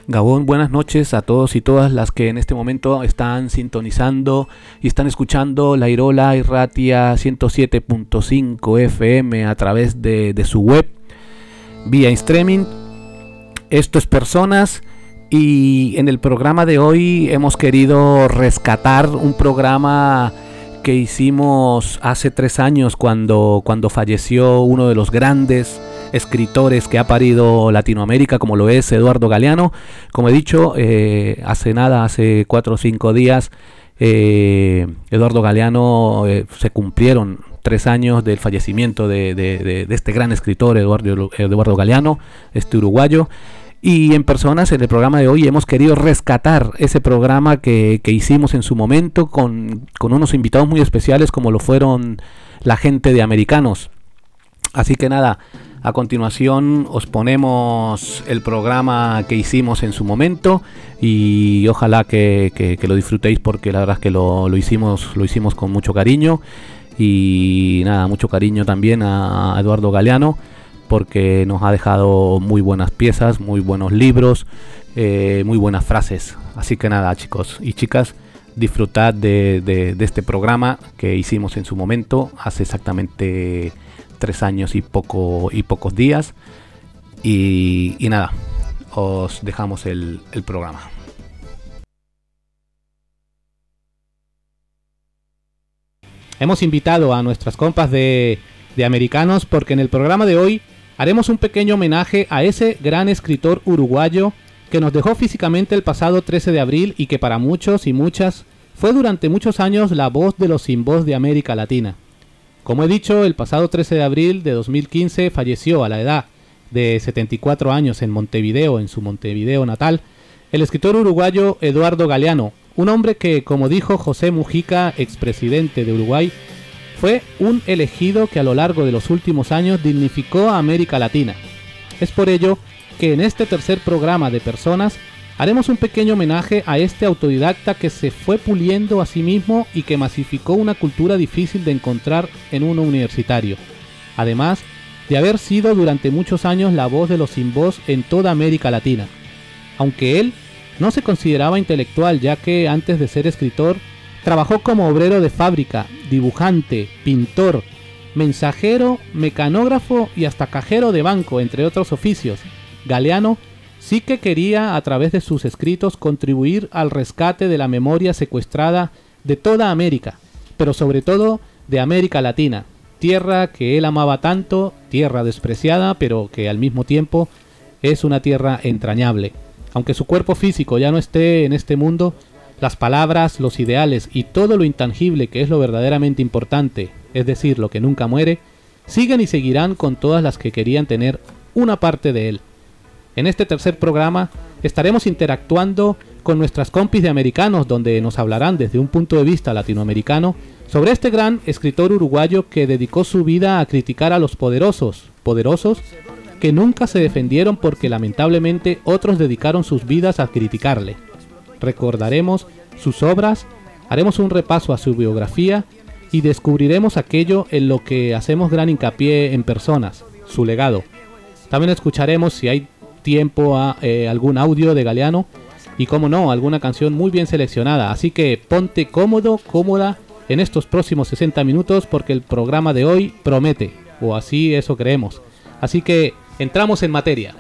Gabón, buenas noches a todos y todas las que en este momento están sintonizando y están escuchando La Irola Irratia 107.5 FM a través de su web vía streaming. Esto es Personas, y en el programa de hoy hemos querido rescatar un programa que hicimos hace 3 años cuando falleció uno de los grandes escritores que ha parido Latinoamérica, como lo es Eduardo Galeano. Como he dicho, hace 4 o 5 días, Eduardo Galeano, se cumplieron 3 años del fallecimiento de este gran escritor, Eduardo Galeano, este uruguayo. Y en Personas, en el programa de hoy, hemos querido rescatar ese programa que hicimos en su momento con unos invitados muy especiales, como lo fueron la gente de Americanos. Así que nada, a continuación os ponemos el programa que hicimos en su momento y ojalá que lo disfrutéis, porque la verdad es que lo hicimos con mucho cariño. Y nada, mucho cariño también a Eduardo Galeano, porque nos ha dejado muy buenas piezas, muy buenos libros, muy buenas frases. Así que nada, chicos y chicas, disfrutad de este programa que hicimos en su momento, hace exactamente 3 años y pocos días. Y nada, os dejamos el programa. Hemos invitado a nuestras compas de Americanos porque en el programa de hoy haremos un pequeño homenaje a ese gran escritor uruguayo que nos dejó físicamente el pasado 13 de abril y que para muchos y muchas fue durante muchos años la voz de los sin voz de América Latina. Como he dicho, el pasado 13 de abril de 2015 falleció a la edad de 74 años en Montevideo, en su Montevideo natal, el escritor uruguayo Eduardo Galeano, un hombre que, como dijo José Mujica, expresidente de Uruguay, fue un elegido que a lo largo de los últimos años dignificó a América Latina. Es por ello que en este tercer programa de Personas haremos un pequeño homenaje a este autodidacta que se fue puliendo a sí mismo y que masificó una cultura difícil de encontrar en un universitario, además de haber sido durante muchos años la voz de los sin voz en toda América Latina. Aunque él no se consideraba intelectual, ya que antes de ser escritor trabajó como obrero de fábrica, dibujante, pintor, mensajero, mecanógrafo y hasta cajero de banco, entre otros oficios. Galeano sí que quería, a través de sus escritos, contribuir al rescate de la memoria secuestrada de toda América, pero sobre todo de América Latina, tierra que él amaba tanto, tierra despreciada, pero que al mismo tiempo es una tierra entrañable. Aunque su cuerpo físico ya no esté en este mundo, las palabras, los ideales y todo lo intangible que es lo verdaderamente importante, es decir, lo que nunca muere, siguen y seguirán con todas las que querían tener una parte de él. En este tercer programa estaremos interactuando con nuestras compis de Americanos, donde nos hablarán desde un punto de vista latinoamericano sobre este gran escritor uruguayo que dedicó su vida a criticar a los poderosos que nunca se defendieron porque lamentablemente otros dedicaron sus vidas a criticarle. Recordaremos sus obras, haremos un repaso a su biografía y descubriremos aquello en lo que hacemos gran hincapié en Personas, su legado. También escucharemos, si hay tiempo, a algún audio de Galeano y, como no, alguna canción muy bien seleccionada. Así que ponte cómodo, cómoda en estos próximos 60 minutos porque el programa de hoy promete, o así eso creemos. Así que entramos en materia.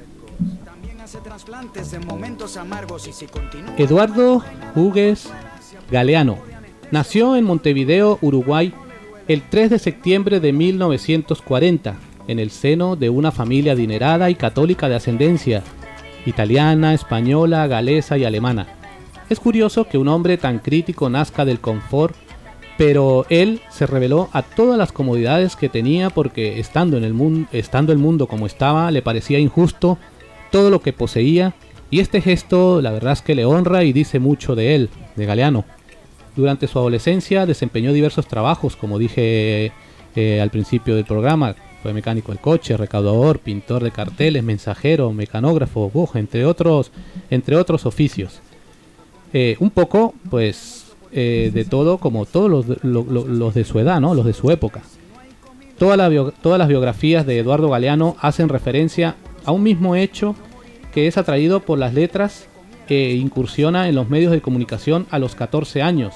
Eduardo Hugues Galeano nació en Montevideo, Uruguay, el 3 de septiembre de 1940, en el seno de una familia adinerada y católica de ascendencia italiana, española, galesa y alemana. Es curioso que un hombre tan crítico nazca del confort, pero él se reveló a todas las comodidades que tenía porque estando el mundo como estaba, le parecía injusto todo lo que poseía, y este gesto la verdad es que le honra y dice mucho de él, de Galeano. Durante su adolescencia desempeñó diversos trabajos, como dije al principio del programa. Fue mecánico del coche, recaudador, pintor de carteles, mensajero, mecanógrafo, entre otros oficios. Un poco, pues, de todo, como todos los de su edad, ¿no? Los de su época. Todas las biografías de Eduardo Galeano hacen referencia a un mismo hecho que es atraído por las letras e incursiona en los medios de comunicación a los 14 años,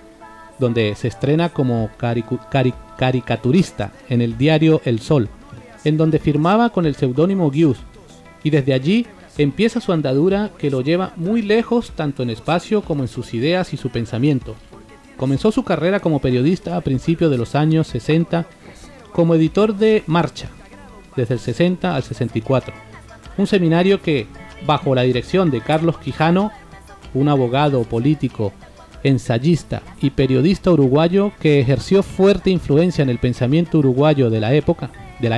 donde se estrena como caricaturista en el diario El Sol, en donde firmaba con el seudónimo Guius, y desde allí empieza su andadura que lo lleva muy lejos tanto en espacio como en sus ideas y su pensamiento. Comenzó su carrera como periodista a principios de los años 60 como editor de Marcha, desde el 60 al 64, un seminario que, bajo la dirección de Carlos Quijano, un abogado, político, ensayista y periodista uruguayo que ejerció fuerte influencia en el pensamiento uruguayo de la época.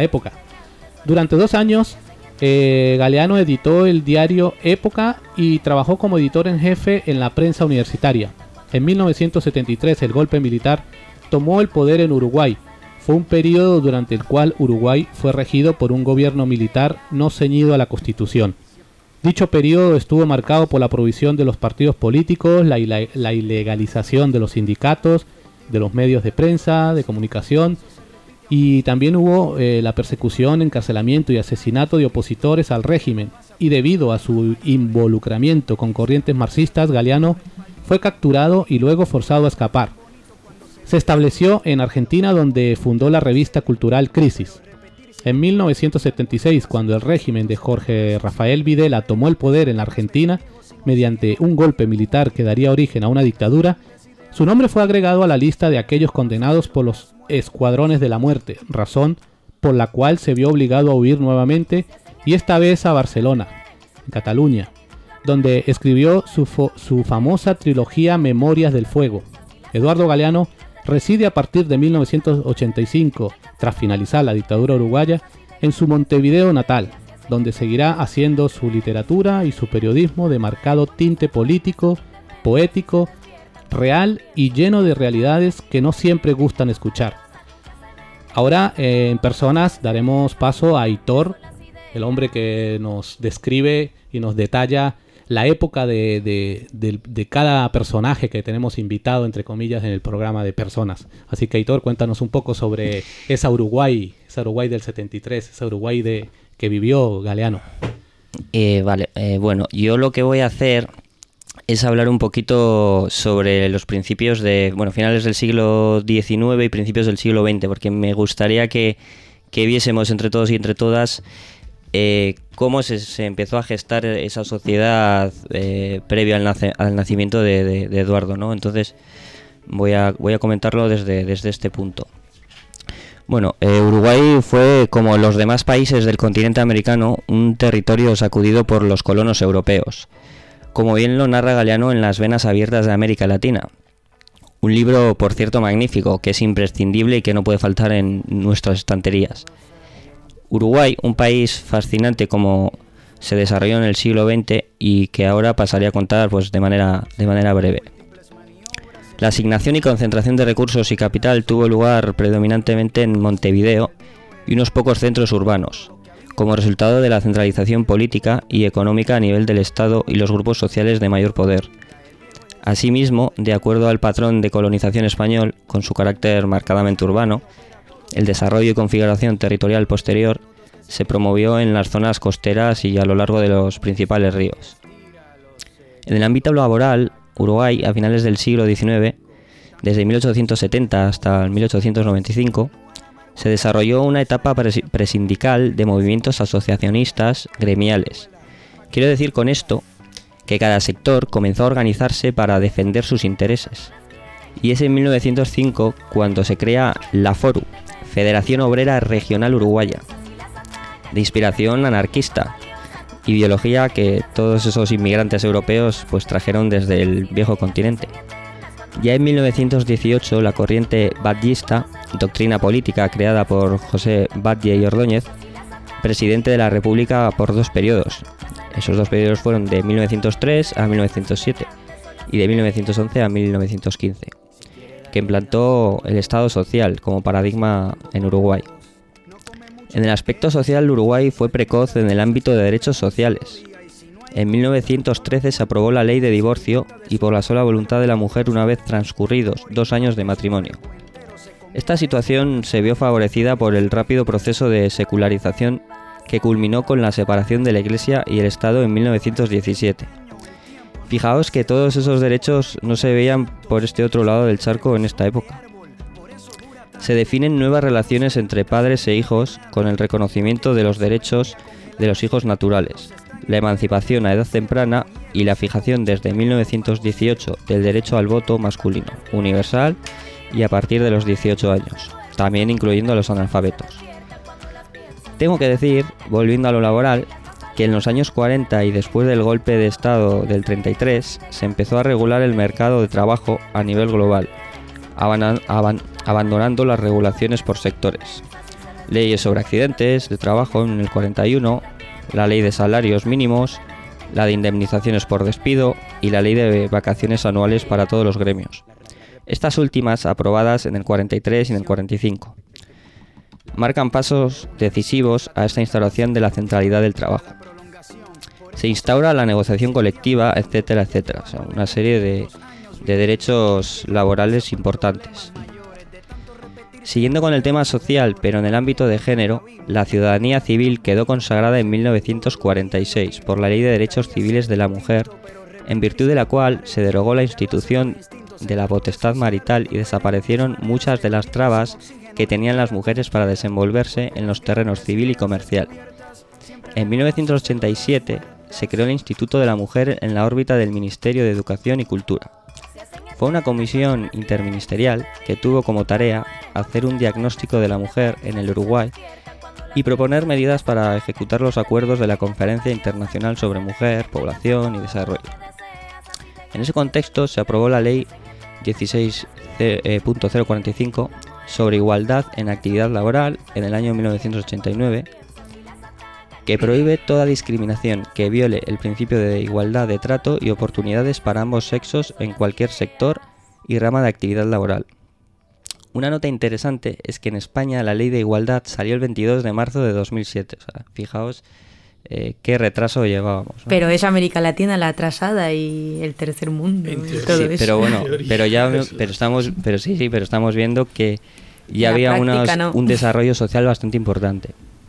Durante 2 años, Galeano editó el diario Época y trabajó como editor en jefe en la prensa universitaria. En 1973 el golpe militar tomó el poder en Uruguay. Fue un periodo durante el cual Uruguay fue regido por un gobierno militar no ceñido a la Constitución. Dicho periodo estuvo marcado por la prohibición de los partidos políticos, la ilegalización de los sindicatos, de los medios de prensa, de comunicación, y también hubo la persecución, encarcelamiento y asesinato de opositores al régimen, y debido a su involucramiento con corrientes marxistas, Galeano fue capturado y luego forzado a escapar. Se estableció en Argentina, donde fundó la revista cultural Crisis. En 1976, cuando el régimen de Jorge Rafael Videla tomó el poder en la Argentina mediante un golpe militar que daría origen a una dictadura, su nombre fue agregado a la lista de aquellos condenados por los escuadrones de la muerte, razón por la cual se vio obligado a huir nuevamente, y esta vez a Barcelona, en Cataluña, donde escribió su famosa trilogía Memorias del Fuego. Eduardo Galeano reside a partir de 1985, tras finalizar la dictadura uruguaya, en su Montevideo natal, donde seguirá haciendo su literatura y su periodismo de marcado tinte político, poético, real y lleno de realidades que no siempre gustan escuchar. Ahora, en personas, daremos paso a Aitor, el hombre que nos describe y nos detalla la época de cada personaje que tenemos invitado, entre comillas, en el programa de personas. Así que, Aitor, cuéntanos un poco sobre esa Uruguay del 73, esa Uruguay que vivió Galeano. Bueno, yo lo que voy a hacer es hablar un poquito sobre los principios finales del siglo XIX y principios del siglo XX, porque me gustaría que viésemos entre todos y entre todas cómo se empezó a gestar esa sociedad previo al nacimiento de Eduardo, ¿no? Entonces voy a comentarlo desde este punto. Bueno, Uruguay fue, como los demás países del continente americano, un territorio sacudido por los colonos europeos, como bien lo narra Galeano en Las venas abiertas de América Latina. Un libro, por cierto, magnífico, que es imprescindible y que no puede faltar en nuestras estanterías. Uruguay, un país fascinante como se desarrolló en el siglo XX y que ahora pasaré a contar de manera breve. La asignación y concentración de recursos y capital tuvo lugar predominantemente en Montevideo y unos pocos centros urbanos, como resultado de la centralización política y económica a nivel del Estado y los grupos sociales de mayor poder. Asimismo, de acuerdo al patrón de colonización español, con su carácter marcadamente urbano, el desarrollo y configuración territorial posterior se promovió en las zonas costeras y a lo largo de los principales ríos. En el ámbito laboral, Uruguay, a finales del siglo XIX, desde 1870 hasta 1895, se desarrolló una etapa presindical de movimientos asociacionistas gremiales. Quiero decir con esto que cada sector comenzó a organizarse para defender sus intereses. Y es en 1905 cuando se crea la FORU, Federación Obrera Regional Uruguaya, de inspiración anarquista, ideología que todos esos inmigrantes europeos trajeron desde el viejo continente. Ya en 1918 la corriente batllista, doctrina política creada por José Batlle y Ordóñez, presidente de la República por 2 periodos. Esos 2 periodos fueron de 1903 a 1907 y de 1911 a 1915, que implantó el Estado social como paradigma en Uruguay. En el aspecto social, Uruguay fue precoz en el ámbito de derechos sociales. En 1913 se aprobó la ley de divorcio y por la sola voluntad de la mujer una vez transcurridos 2 años de matrimonio. Esta situación se vio favorecida por el rápido proceso de secularización que culminó con la separación de la Iglesia y el Estado en 1917. Fijaos que todos esos derechos no se veían por este otro lado del charco en esta época. Se definen nuevas relaciones entre padres e hijos con el reconocimiento de los derechos de los hijos naturales, la emancipación a edad temprana y la fijación desde 1918 del derecho al voto masculino, universal y a partir de los 18 años, también incluyendo a los analfabetos. Tengo que decir, volviendo a lo laboral, que en los años 40 y después del golpe de Estado del 33 se empezó a regular el mercado de trabajo a nivel global, abandonando las regulaciones por sectores. Leyes sobre accidentes de trabajo en el 41, la ley de salarios mínimos, la de indemnizaciones por despido y la ley de vacaciones anuales para todos los gremios. Estas últimas aprobadas en el 43 y en el 45. Marcan pasos decisivos a esta instauración de la centralidad del trabajo. Se instaura la negociación colectiva, etcétera, etcétera. O sea, una serie de derechos laborales importantes. Siguiendo con el tema social, pero en el ámbito de género, la ciudadanía civil quedó consagrada en 1946 por la Ley de Derechos Civiles de la Mujer, en virtud de la cual se derogó la institución de la potestad marital y desaparecieron muchas de las trabas que tenían las mujeres para desenvolverse en los terrenos civil y comercial. En 1987 se creó el Instituto de la Mujer en la órbita del Ministerio de Educación y Cultura. Fue una comisión interministerial que tuvo como tarea hacer un diagnóstico de la mujer en el Uruguay y proponer medidas para ejecutar los acuerdos de la Conferencia Internacional sobre Mujer, Población y Desarrollo. En ese contexto se aprobó la Ley 16.045 sobre igualdad en actividad laboral en el año 1989, que prohíbe toda discriminación que viole el principio de igualdad de trato y oportunidades para ambos sexos en cualquier sector y rama de actividad laboral. Una nota interesante es que en España la ley de igualdad salió el 22 de marzo de 2007. O sea, fijaos qué retraso llevábamos, ¿no? Pero es América Latina la atrasada y el tercer mundo y todo sí, eso. Pero bueno, pero estamos viendo que ya había un desarrollo social bastante importante.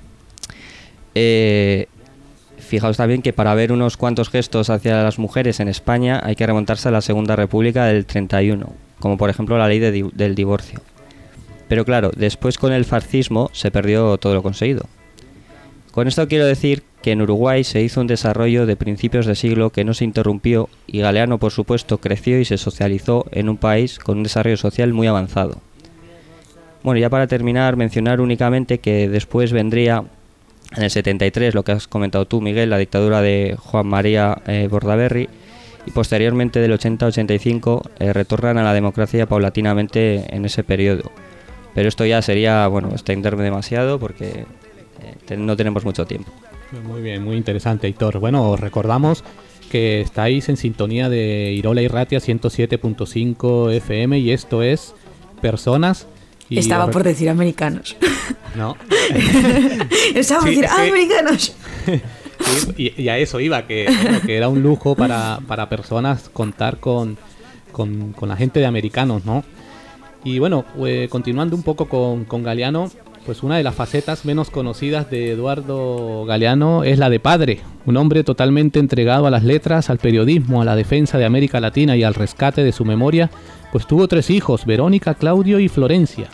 Fijaos también que para ver unos cuantos gestos hacia las mujeres en España hay que remontarse a la Segunda República del 31, como por ejemplo la ley del divorcio. Pero claro, después con el fascismo se perdió todo lo conseguido. Con esto quiero decir que en Uruguay se hizo un desarrollo de principios de siglo que no se interrumpió y Galeano, por supuesto, creció y se socializó en un país con un desarrollo social muy avanzado. Bueno, ya para terminar, mencionar únicamente que después vendría en el 73, lo que has comentado tú, Miguel, la dictadura de Juan María Bordaberry, y posteriormente del 80-85 retornan a la democracia paulatinamente en ese periodo. Pero esto ya sería, extenderme demasiado porque no tenemos mucho tiempo. Muy bien, muy interesante, Héctor. Bueno, os recordamos que estáis en sintonía de Irola y Ratia 107.5 FM y esto es Personas. Y estaba por decir americanos. No. Estaba por decir americanos. Sí, y a eso iba, que era un lujo para personas contar con la gente de americanos, ¿no? Y bueno, continuando un poco con Galeano, pues una de las facetas menos conocidas de Eduardo Galeano es la de padre, un hombre totalmente entregado a las letras, al periodismo, a la defensa de América Latina y al rescate de su memoria, pues tuvo 3 hijos, Verónica, Claudio y Florencia.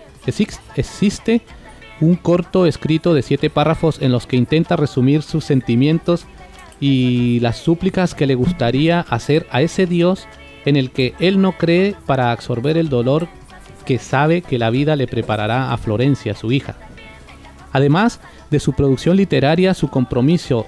Existe un corto escrito de 7 párrafos en los que intenta resumir sus sentimientos y las súplicas que le gustaría hacer a ese Dios en el que él no cree para absorber el dolor que sabe que la vida le preparará a Florencia, su hija. Además de su producción literaria, su compromiso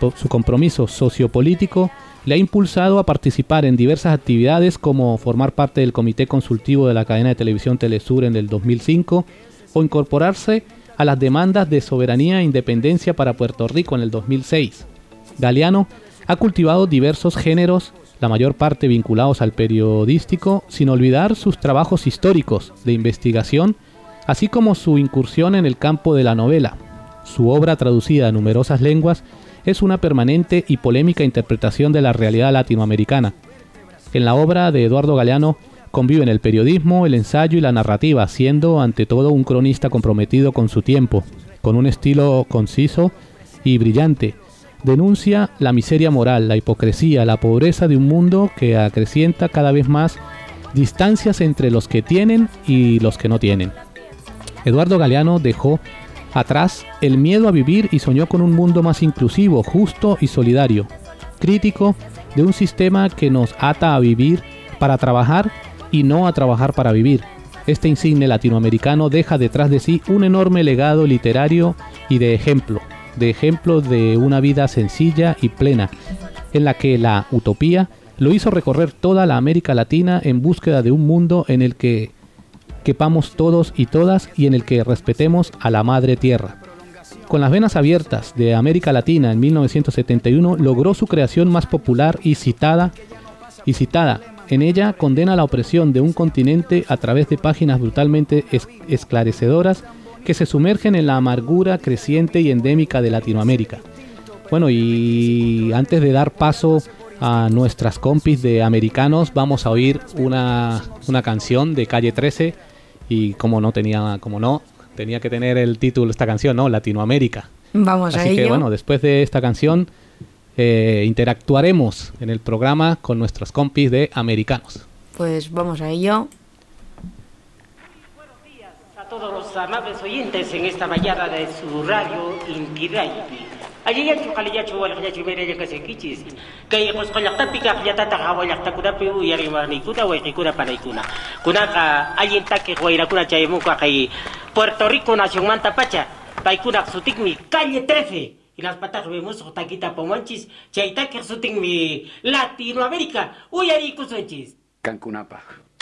sociopolítico le ha impulsado a participar en diversas actividades como formar parte del comité consultivo de la cadena de televisión Telesur en el 2005 o incorporarse a las demandas de soberanía e independencia para Puerto Rico en el 2006. Galeano ha cultivado diversos géneros, la mayor parte vinculados al periodístico, sin olvidar sus trabajos históricos de investigación, así como su incursión en el campo de la novela. Su obra, traducida a numerosas lenguas, es una permanente y polémica interpretación de la realidad latinoamericana. En la obra de Eduardo Galeano conviven el periodismo, el ensayo y la narrativa, siendo ante todo un cronista comprometido con su tiempo, con un estilo conciso, y brillante. Denuncia la miseria moral, la hipocresía, la pobreza de un mundo que acrecienta cada vez más distancias entre los que tienen y los que no tienen. Eduardo Galeano dejó atrás el miedo a vivir y soñó con un mundo más inclusivo, justo y solidario, crítico de un sistema que nos ata a vivir para trabajar y no a trabajar para vivir. Este insigne latinoamericano deja detrás de sí un enorme legado literario y de ejemplo de una vida sencilla y plena, en la que la utopía lo hizo recorrer toda la América Latina en búsqueda de un mundo en el que quepamos todos y todas y en el que respetemos a la madre tierra. Con las venas abiertas de América Latina en 1971 logró su creación más popular y citada. En ella condena la opresión de un continente a través de páginas brutalmente esclarecedoras que se sumergen en la amargura creciente y endémica de Latinoamérica. Bueno, y antes de dar paso a nuestras compis de americanos, vamos a oír una canción de Calle 13 y tenía que tener el título esta canción, ¿no? Latinoamérica. Vamos a ello. Así que bueno, después de esta canción interactuaremos en el programa con nuestros compis de americanos. Pues vamos a ello. Buenos días a todos los amables oyentes en esta mañana de su radio Inti Raymi. Ayayachu kaliyachu walhayachu mereya kasekichis. Kay qusqallaqtapi kaqllatata hawallaqtakunapi uyarimanikuna wayqikuna panaykuna. Kunaqa allintaki wayrakuna chaymunqa kay Puerto Rico nacionmanta pacha. Paykunaq sutikmi Calle 13. Y las patas vemos taquita pomanchis, chaytaki sutikmi Latinoamérica. Uyarikusunchis. Cancunapa.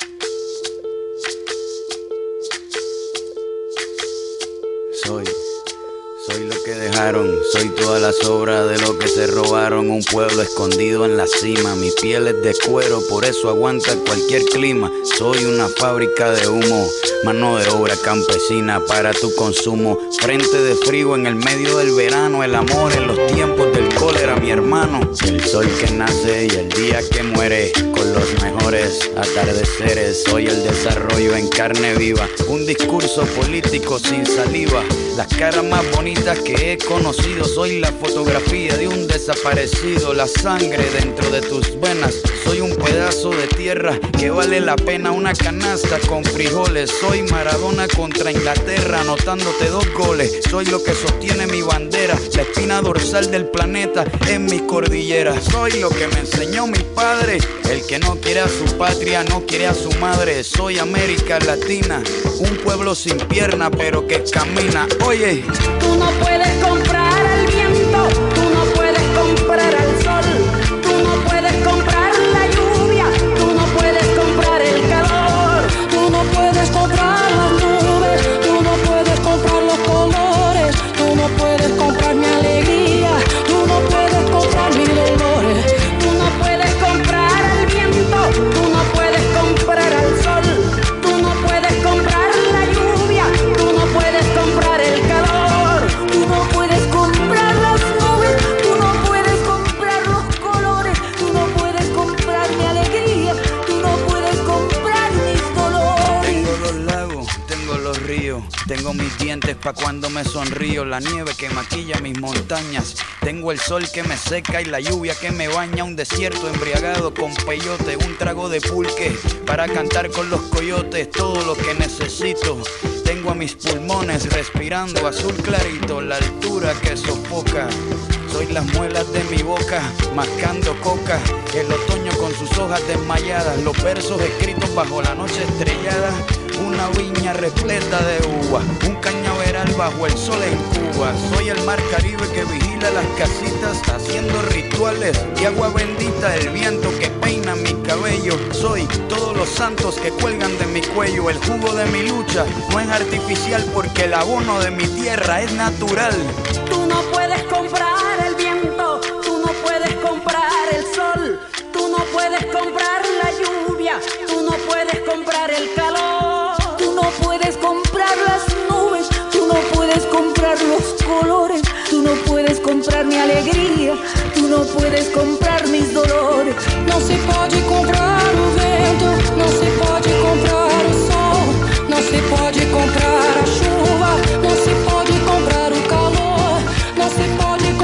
Soy lo que dejaron, soy toda la sobra de lo que se robaron. Un pueblo escondido en la cima, mi piel es de cuero, por eso aguanta cualquier clima. Soy una fábrica de humo, mano de obra campesina para tu consumo. Frente de frío en el medio del verano, el amor en los tiempos del cólera, mi hermano. El sol que nace y el día que muere, con los mejores atardeceres. Soy el desarrollo en carne viva, un discurso político sin saliva. Las caras más bonitas que he conocido, soy la fotografía de un desaparecido. La sangre dentro de tus venas, soy un pedazo de tierra que vale la pena una canasta con frijoles. Soy Maradona contra Inglaterra, anotándote 2 goles. Soy lo que sostiene mi bandera, la espina dorsal del planeta en mi cordillera. Soy lo que me enseñó mi padre, el que no quiere a su patria, no quiere a su madre. Soy América Latina, un pueblo sin pierna pero que camina. Oye, tú no puedes comprar al viento, tú no puedes comprar al sol, tú no puedes comprar la lluvia, tú no puedes comprar el calor, tú no puedes comprar las nubes, tú no puedes comprar los colores, tú no puedes comprar mi alegría, tú no puedes comprar mis dolores, tú no puedes comprar al viento, tú no puedes comprar al sol, tú no puedes comprar la lluvia, tú no puedes comprar el calor, tú no puedes comprar las nubes, tú no puedes comprar los colores, tú no puedes comprar mi alegría, tú no puedes comprar mis dolores. tengo los lagos, tengo los ríos, tengo mis dientes pa' cuando me sonrío, la nieve que maquilla mis montañas, tengo el sol que me seca y la lluvia que me baña, un desierto embriagado con peyote, un trago de pulque para cantar con los coyotes, todo lo que necesito. Tengo a mis pulmones respirando azul clarito, la altura que sofoca. Soy las muelas de mi boca, mascando coca. El otoño con sus hojas desmayadas, los versos escritos bajo la noche estrellada. Una viña repleta de uva, un cañaveral bajo el sol en Cuba. Soy el mar Caribe que vigila las casitas, haciendo rituales y agua bendita, el viento que peina mi cabello. Soy todos los santos que cuelgan de mi cuello. El jugo de mi lucha no es artificial porque el abono de mi tierra es natural. Tú no puedes comprar el viento, tú no puedes comprar el sol, tú no puedes comprar la lluvia, tú no puedes comprar el calor, tú no puedes comprar las nubes, tú no puedes comprar los colores, tú no puedes comprar mi alegría, tú no puedes comprar mis dolores. Não se pode comprar o vento, não se pode comprar o sol, não se pode comprar a chuva, não se pode comprar o calor, não se pode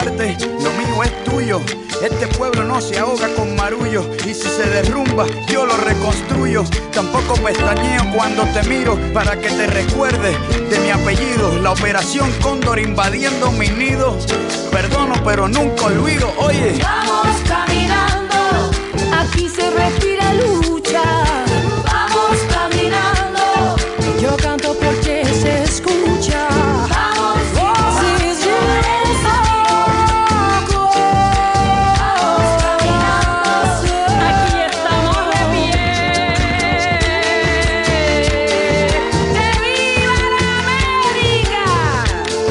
parte, lo mío es tuyo. Este pueblo no se ahoga con marullo, y si se derrumba, yo lo reconstruyo. Tampoco pestañeo cuando te miro, para que te recuerdes de mi apellido. La operación Cóndor invadiendo mi nido. Perdono, pero nunca olvido. Oye, Vamos caminando, aquí se respira lucha. Vamos caminando, yo canto porque se escucha. Vamos, si yo loco. Vamos caminando, aquí estamos de pie. ¡Que viva la América!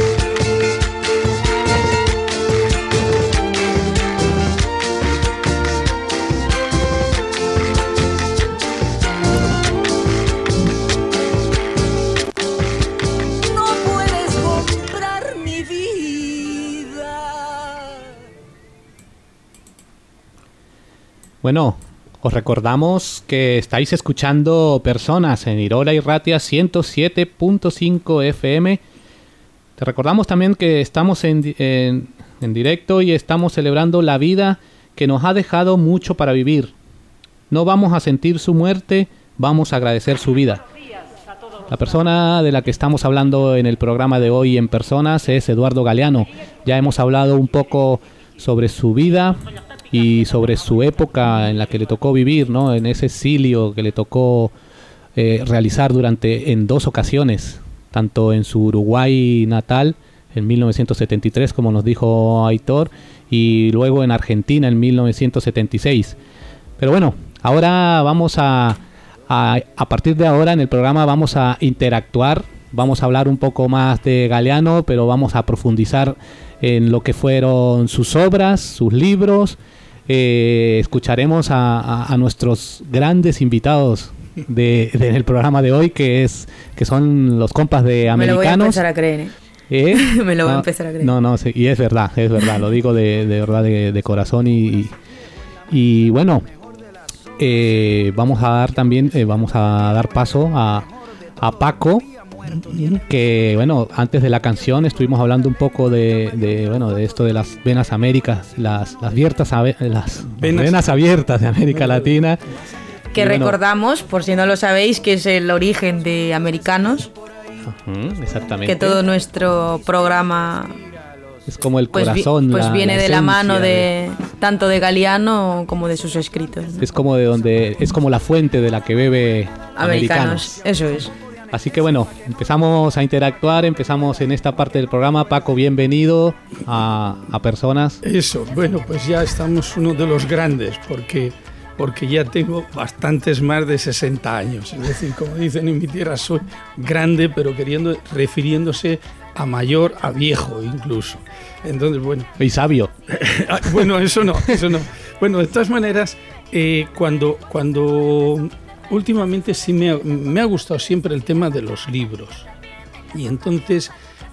No puedes comprar mi vida. Bueno, os recordamos que estáis escuchando Personas en Irola y Ratia 107.5 FM. Te recordamos también que estamos en directo y estamos celebrando la vida que nos ha dejado mucho para vivir. No vamos a sentir su muerte, vamos a agradecer su vida. La persona de la que estamos hablando en el programa de hoy en Personas es Eduardo Galeano. Ya hemos hablado un poco sobre su vida y sobre su época en la que le tocó vivir, ¿no? En ese exilio que le tocó realizar en 2 ocasiones, tanto en su Uruguay natal en 1973, como nos dijo Aitor, y luego en Argentina en 1976. Pero bueno, ahora vamos a partir de ahora en el programa vamos a interactuar, vamos a hablar un poco más de Galeano, pero vamos a profundizar en lo que fueron sus obras, sus libros. Escucharemos a nuestros grandes invitados del programa de hoy, que son los compas de Americanos. Me lo voy a empezar a creer, me lo voy a empezar a creer. No, sí, y es verdad, lo digo de verdad de corazón y bueno, vamos a dar paso a Paco, que bueno, antes de la canción estuvimos hablando un poco de esto de las venas américas, las venas abiertas de América Latina. Que recordamos, por si no lo sabéis, que es el origen de Americanos. Exactamente. Que todo nuestro programa es como el corazón. Pues viene de la mano de tanto de Galeano como de sus escritos, ¿no? Es como la fuente de la que bebe Americanos. Eso es. Así que bueno, empezamos a interactuar, empezamos en esta parte del programa. Paco, bienvenido a Personas. Eso, bueno, pues ya estamos uno de los grandes, porque ya tengo bastantes más de 60 años. Es decir, como dicen en mi tierra, soy grande, pero refiriéndose a mayor, a viejo incluso. Entonces, bueno. Y sabio. Bueno, eso no. Bueno, de todas maneras, cuando últimamente sí me ha gustado siempre el tema de los libros. Y entonces,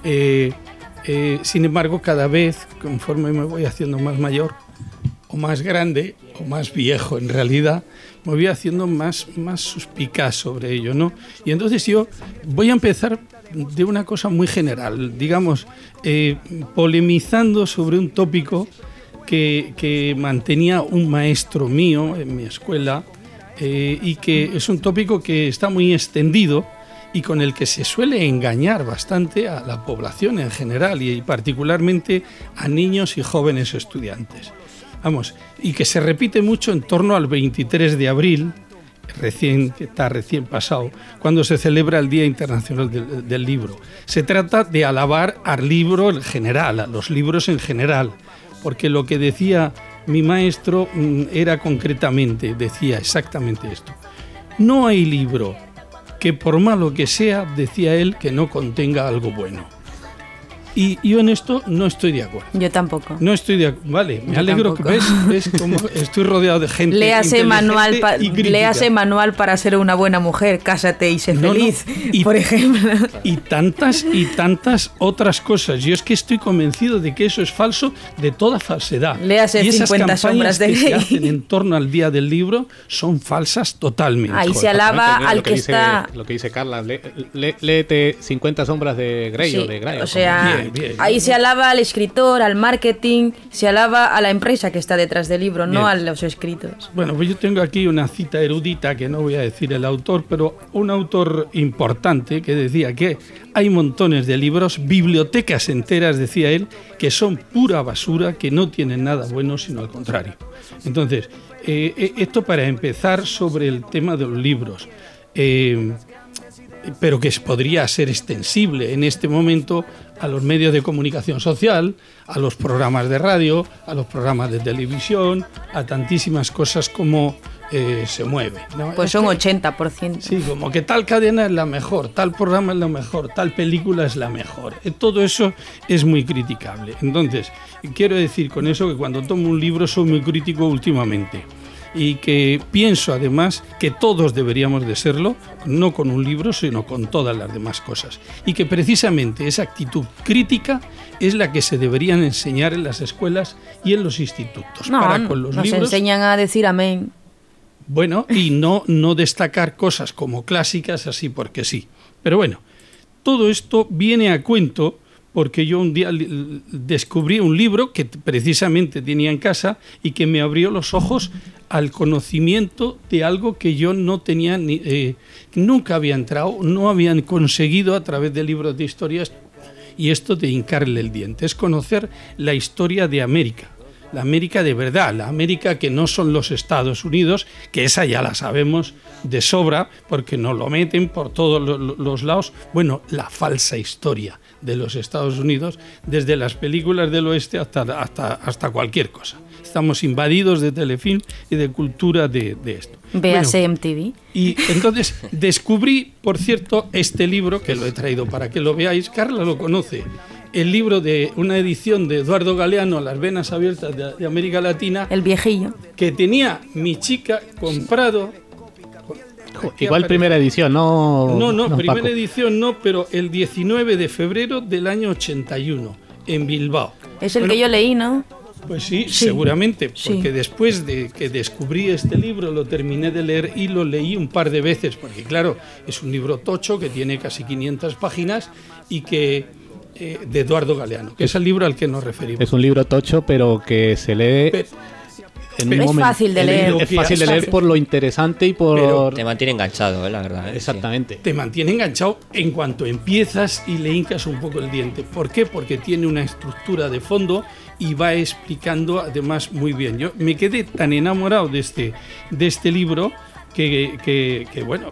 sin embargo, cada vez, conforme me voy haciendo más mayor, o más grande, o más viejo en realidad, me voy haciendo más suspicaz sobre ello, ¿no? Y entonces yo voy a empezar de una cosa muy general, digamos, polemizando sobre un tópico que mantenía un maestro mío en mi escuela, y que es un tópico que está muy extendido y con el que se suele engañar bastante a la población en general y particularmente a niños y jóvenes estudiantes. Vamos, y que se repite mucho en torno al 23 de abril, que está recién pasado, cuando se celebra el Día Internacional del Libro. Se trata de alabar al libro en general, a los libros en general, porque lo que decía mi maestro decía exactamente esto: no hay libro que, por malo que sea, decía él, que no contenga algo bueno. Y yo en esto no estoy de acuerdo. Yo tampoco. No estoy de acuerdo. Vale, me alegro que ves cómo estoy rodeado de gente. Léase manual para ser una buena mujer, cásate y sé feliz, por ejemplo. Y tantas otras cosas. Yo es que estoy convencido de que eso es falso, de toda falsedad. Léase y esas 50 sombras de Grey que se hacen en torno al Día del Libro son falsas totalmente. Ahí se alaba al que está... Lo que dice Carla, léete 50 sombras de Grey, sí, o de Grey. O sea, bien. Ahí se alaba al escritor, al marketing, se alaba a la empresa que está detrás del libro, no a los escritos. Bueno, pues yo tengo aquí una cita erudita, que no voy a decir el autor, pero un autor importante que decía que hay montones de libros, bibliotecas enteras, decía él, que son pura basura, que no tienen nada bueno, sino al contrario. Entonces, esto para empezar sobre el tema de los libros. Pero que podría ser extensible en este momento a los medios de comunicación social, a los programas de radio, a los programas de televisión, a tantísimas cosas como se mueve, ¿no? Pues son 80%. Sí, como que tal cadena es la mejor, tal programa es la mejor, tal película es la mejor. Todo eso es muy criticable. Entonces, quiero decir con eso que cuando tomo un libro soy muy crítico últimamente. Y que pienso además que todos deberíamos de serlo, no con un libro, sino con todas las demás cosas. Y que precisamente esa actitud crítica es la que se deberían enseñar en las escuelas y en los institutos. No, para con los nos libros, enseñan a decir amén. Bueno, y no destacar cosas como clásicas así porque sí. Pero bueno, todo esto viene a cuento porque yo un día descubrí un libro que precisamente tenía en casa y que me abrió los ojos al conocimiento de algo que yo no tenía, nunca había entrado, no habían conseguido a través de libros de historias, y esto de hincarle el diente, es conocer la historia de América. La América de verdad, la América que no son los Estados Unidos, que esa ya la sabemos de sobra porque nos lo meten por todos los lados. Bueno, la falsa historia de los Estados Unidos, desde las películas del oeste hasta cualquier cosa. Estamos invadidos de telefilm y de cultura de esto. Véase MTV. Y entonces descubrí, por cierto, este libro, que lo he traído para que lo veáis. Carla lo conoce. El libro de una edición de Eduardo Galeano, Las venas abiertas de América Latina. El viejillo. Que tenía mi chica comprado. Igual primera edición, ¿no? No, primera Paco. edición no, pero el 19 de febrero del año 81, en Bilbao. Es el que yo leí, ¿no? Pues sí, seguramente, porque sí. Después de que descubrí este libro lo terminé de leer y lo leí un par de veces, porque claro, es un libro tocho que tiene casi 500 páginas y que de Eduardo Galeano, que es el libro al que nos referimos. Es un libro tocho, pero que se lee en un es momento. Fácil de leer. Es fácil de leer por lo interesante y por... Pero te mantiene enganchado, la verdad. Exactamente. Te mantiene enganchado en cuanto empiezas y le hincas un poco el diente. ¿Por qué? Porque tiene una estructura de fondo y va explicando además muy bien. Yo me quedé tan enamorado de este libro que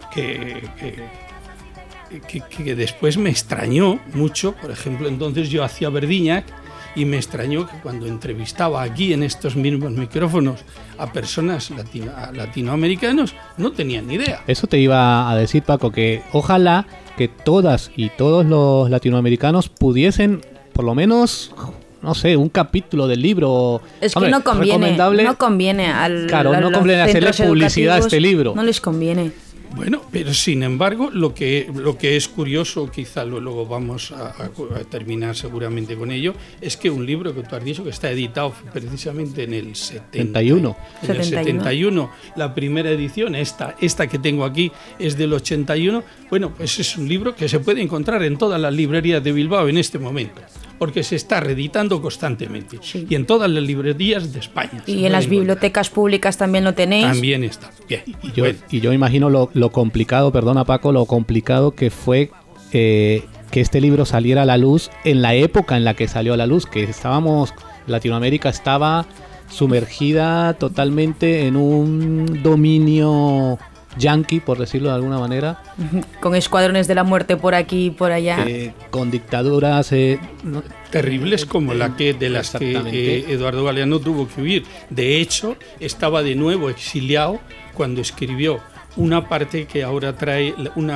después me extrañó mucho. Por ejemplo, entonces yo hacía Verdiñac y me extrañó que cuando entrevistaba aquí en estos mismos micrófonos a personas latinoamericanos no tenían ni idea. Eso te iba a decir, Paco, que ojalá que todas y todos los latinoamericanos pudiesen, por lo menos, no sé, un capítulo del libro. Es que no conviene al claro, no conviene hacerle publicidad a este libro. No les conviene. Bueno, pero sin embargo, lo que es curioso, quizá luego vamos a terminar seguramente con ello, es que un libro que tú has dicho que está editado precisamente en el 71. En el 71, la primera edición, esta que tengo aquí, es del 81. Bueno, pues es un libro que se puede encontrar en todas las librerías de Bilbao en este momento, porque se está reeditando constantemente. Sí. Y en todas las librerías de España. Y en las bibliotecas públicas también lo tenéis. También está. Bien. Y yo imagino lo complicado, perdona Paco, lo complicado que fue que este libro saliera a la luz en la época en la que salió a la luz, que Latinoamérica estaba sumergida totalmente en un dominio yanqui, por decirlo de alguna manera. Con escuadrones de la muerte por aquí y por allá. Con dictaduras terribles como las que Eduardo Galeano tuvo que huir. De hecho, estaba de nuevo exiliado cuando escribió una parte que ahora trae un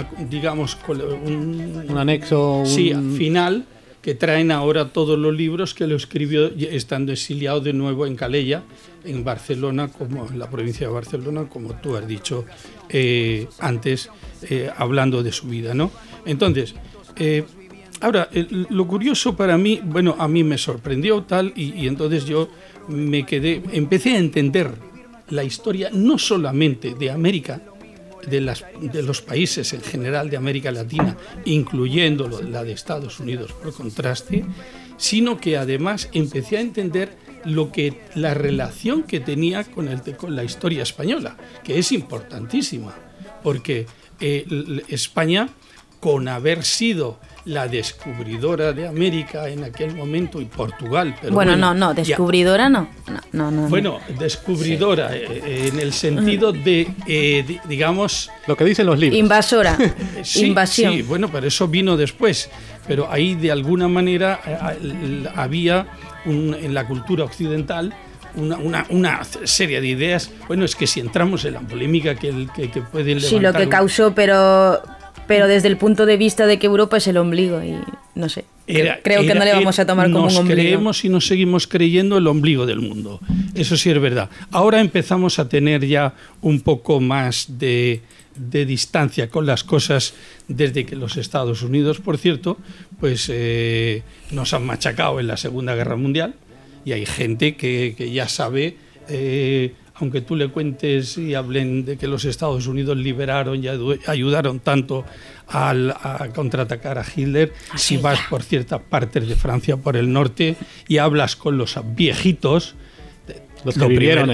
anexo. Final, que traen ahora todos los libros que lo escribió estando exiliado de nuevo en Calella, en Barcelona, como en la provincia de Barcelona, como tú has dicho antes, hablando de su vida, ¿no? Entonces, ahora, lo curioso para mí, bueno, a mí me sorprendió tal, y entonces yo empecé a entender la historia no solamente de América, de los países en general de América Latina, incluyendo la de Estados Unidos por contraste, sino que además empecé a entender la relación que tenía con la historia española, que es importantísima, porque España, con haber sido la descubridora de América en aquel momento, y Portugal, pero no, descubridora no. Bueno, descubridora en el sentido de, digamos... Lo que dicen los libros. Invasora, invasión. Sí, bueno, pero eso vino después. Pero ahí, de alguna manera, había en la cultura occidental una serie de ideas. Bueno, es que si entramos en la polémica que puede levantar... Sí, lo que causó, pero desde el punto de vista de que Europa es el ombligo y no sé, creo que no le vamos a tomar como un ombligo. Nos creemos y nos seguimos creyendo el ombligo del mundo, eso sí es verdad. Ahora empezamos a tener ya un poco más de distancia con las cosas desde que los Estados Unidos, por cierto, pues nos han machacado en la Segunda Guerra Mundial, y hay gente que ya sabe... aunque tú le cuentes y hablen de que los Estados Unidos liberaron y ayudaron tanto a contraatacar a Hitler, si vas por ciertas partes de Francia, por el norte, y hablas con los viejitos, los que vivieron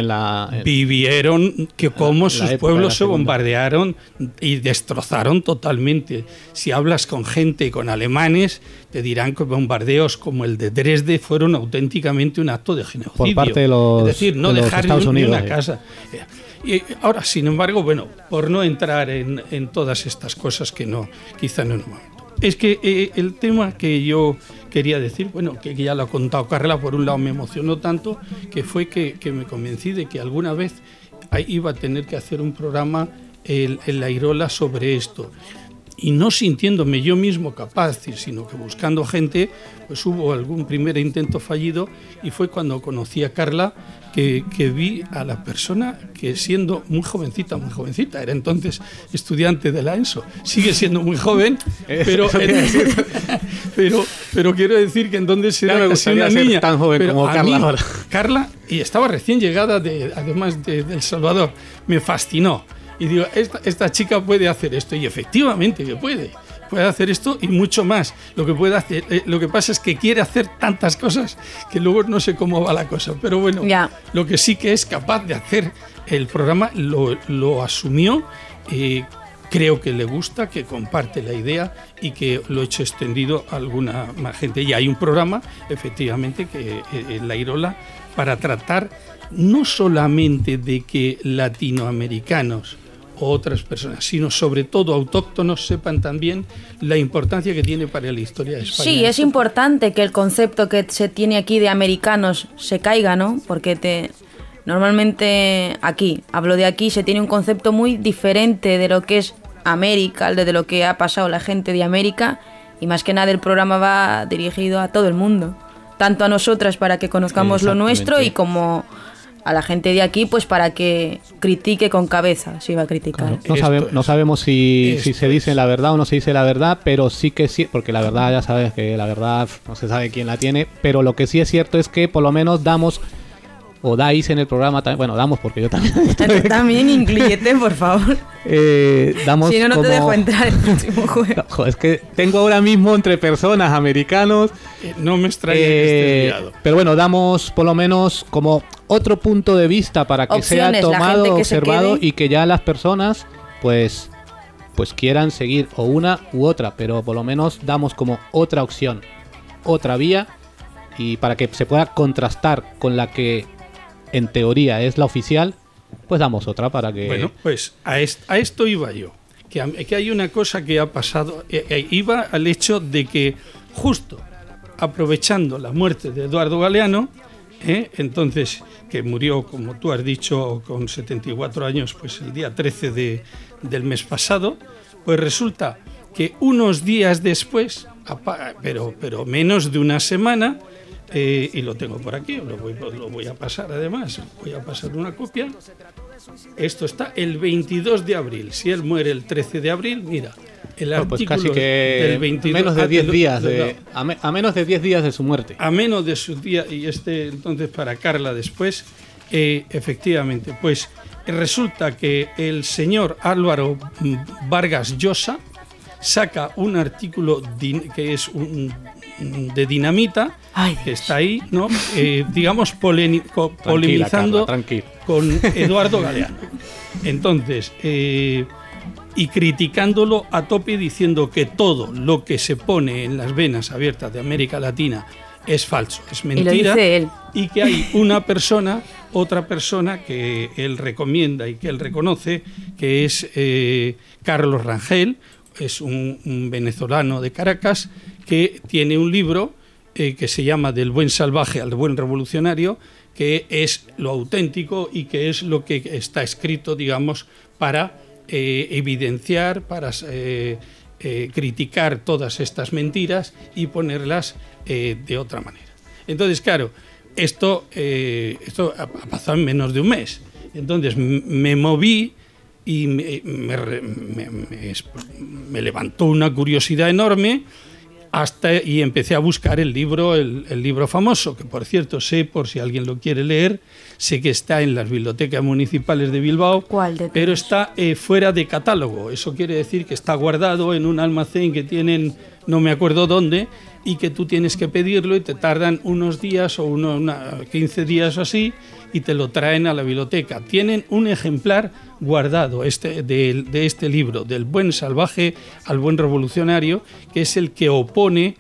vivieron que cómo sus pueblos se bombardearon y destrozaron totalmente. Si hablas con gente, con alemanes, te dirán que bombardeos como el de Dresde fueron auténticamente un acto de genocidio. Por parte de los, es decir, no dejar ni una casa. Y ahora, sin embargo, bueno, por no entrar en todas estas cosas que quizá no es el momento. Es que el tema que yo quería decir, bueno, que ya lo ha contado Carla, por un lado me emocionó tanto, que fue que me convencí de que alguna vez iba a tener que hacer un programa en La Irola sobre esto. Y no sintiéndome yo mismo capaz, sino que buscando gente, pues hubo algún primer intento fallido, y fue cuando conocí a Carla que vi a la persona que, siendo muy jovencita, era entonces estudiante de la ENSO, sigue siendo muy joven, pero quiero decir que entonces era casi una niña. Tan joven como Carla ahora. Carla, y estaba recién llegada además de El Salvador, me fascinó. Y digo, esta chica puede hacer esto, y efectivamente que puede hacer esto y mucho más. Lo que pasa es que quiere hacer tantas cosas que luego no sé cómo va la cosa, pero bueno, lo que sí que es capaz de hacer el programa lo asumió, creo que le gusta, que comparte la idea y que lo he hecho extendido a alguna más gente. Y hay un programa, efectivamente, que La Irola, para tratar no solamente de que latinoamericanos o otras personas, sino sobre todo autóctonos, sepan también la importancia que tiene para la historia de España. Sí, es importante que el concepto que se tiene aquí de americanos se caiga, ¿no? Porque normalmente aquí, hablo de aquí, se tiene un concepto muy diferente de lo que es América, de lo que ha pasado la gente de América, y más que nada el programa va dirigido a todo el mundo, tanto a nosotras para que conozcamos lo nuestro, y como a la gente de aquí, pues para que critique con cabeza, si va a criticar. Claro, no sabemos si se dice la verdad o no se dice la verdad, pero sí que sí, porque la verdad, ya sabes que la verdad no se sabe quién la tiene, pero lo que sí es cierto es que por lo menos damos, o dais en el programa, bueno, damos porque yo también... También incluyete, por favor. Damos si no, no te dejo entrar el próximo juego. No, es que tengo ahora mismo entre personas americanos... no me extraña que esté liado. Pero bueno, damos por lo menos como otro punto de vista para que opciones, sea tomado, observado, y que ya las personas pues quieran seguir o una u otra, pero por lo menos damos como otra opción, otra vía, y para que se pueda contrastar con la que en teoría es la oficial, pues damos otra para que... Bueno, pues a esto iba yo, que hay una cosa que ha pasado, iba al hecho de que justo aprovechando la muerte de Eduardo Galeano, entonces, que murió, como tú has dicho, con 74 años, pues el día 13 del mes pasado, pues resulta que unos días después, pero menos de una semana, y lo tengo por aquí, lo voy a pasar además, voy a pasar una copia. Esto está el 22 de abril, si él muere el 13 de abril, mira, el artículo pues casi que del 22, menos de 10 días a menos de 10 días de su muerte. A menos de su día, y entonces para Carla después, efectivamente, pues resulta que el señor Álvaro Vargas Llosa saca un artículo que es de dinamita, que está ahí, ¿no? Digamos, polemizando tranquila. con Eduardo Galeano. Entonces, y criticándolo a tope, diciendo que todo lo que se pone en las venas abiertas de América Latina es falso, es mentira. Y lo dice él. Y que hay otra persona que él recomienda y que él reconoce, que es Carlos Rangel, es un venezolano de Caracas, que tiene un libro que se llama Del buen salvaje al buen revolucionario, que es lo auténtico y que es lo que está escrito, digamos, para evidenciar, para criticar todas estas mentiras y ponerlas de otra manera. Entonces, claro, esto ha pasado en menos de un mes. Entonces me moví y me levantó una curiosidad enorme y empecé a buscar el libro famoso, que por cierto sé, por si alguien lo quiere leer, sé que está en las bibliotecas municipales de Bilbao. ¿Cuál de todos? Pero está fuera de catálogo. Eso quiere decir que está guardado en un almacén que tienen, no me acuerdo dónde, y que tú tienes que pedirlo y te tardan unos días o 15 días o así, y te lo traen a la biblioteca. Tienen un ejemplar guardado de este libro, Del buen salvaje al buen revolucionario, que es el que opone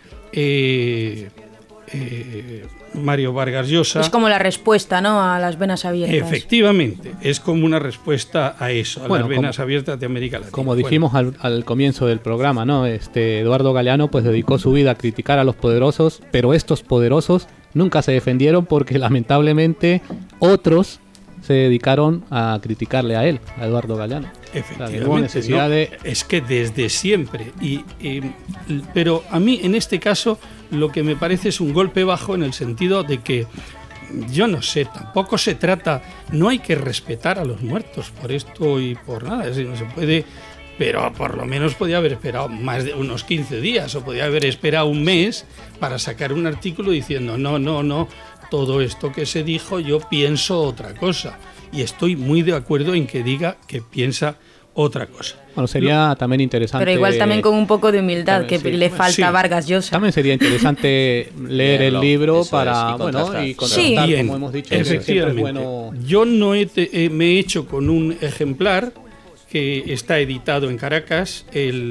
Mario Vargas Llosa. Es como la respuesta, ¿no?, a las venas abiertas. Efectivamente, es como una respuesta a eso, a las venas abiertas de América Latina. Como dijimos al comienzo del programa, ¿no? Eduardo Galeano pues dedicó su vida a criticar a los poderosos, pero estos poderosos nunca se defendieron porque lamentablemente otros se dedicaron a criticarle a él, a Eduardo Galeano. Efectivamente, hubo necesidad de... Es que desde siempre, pero a mí en este caso lo que me parece es un golpe bajo, en el sentido de que, yo no sé, tampoco se trata, no hay que respetar a los muertos por esto y por nada, es decir, no se puede, pero por lo menos podía haber esperado más de unos 15 días o podía haber esperado un mes para sacar un artículo diciendo no, todo esto que se dijo yo pienso otra cosa, y estoy muy de acuerdo en que diga que piensa otra cosa. Bueno, sería también interesante... Pero igual también con un poco de humildad, que sí, le falta a Vargas Llosa. También sería interesante leer el libro para, y contrastar, sí. como hemos dicho. Efectivamente. Bueno... Yo no me he hecho con un ejemplar que está editado en Caracas,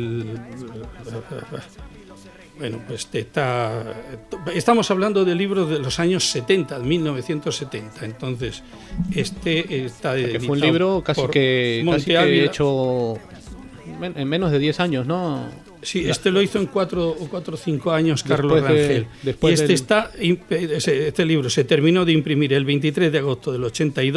bueno, pues estamos hablando de libros de los años 70, 1970. Entonces, está editado. Que fue un libro casi que hecho en menos de 10 años, ¿no? Sí, lo hizo en 4 o 5 años Carlos Rangel. Este libro se terminó de imprimir el 23 de agosto del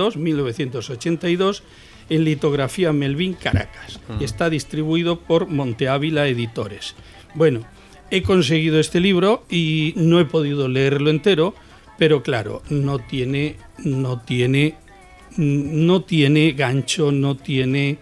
1982, en litografía Melvin, Caracas. Y está distribuido por Monte Ávila Editores. Bueno, he conseguido este libro y no he podido leerlo entero, pero claro, no tiene gancho, no tiene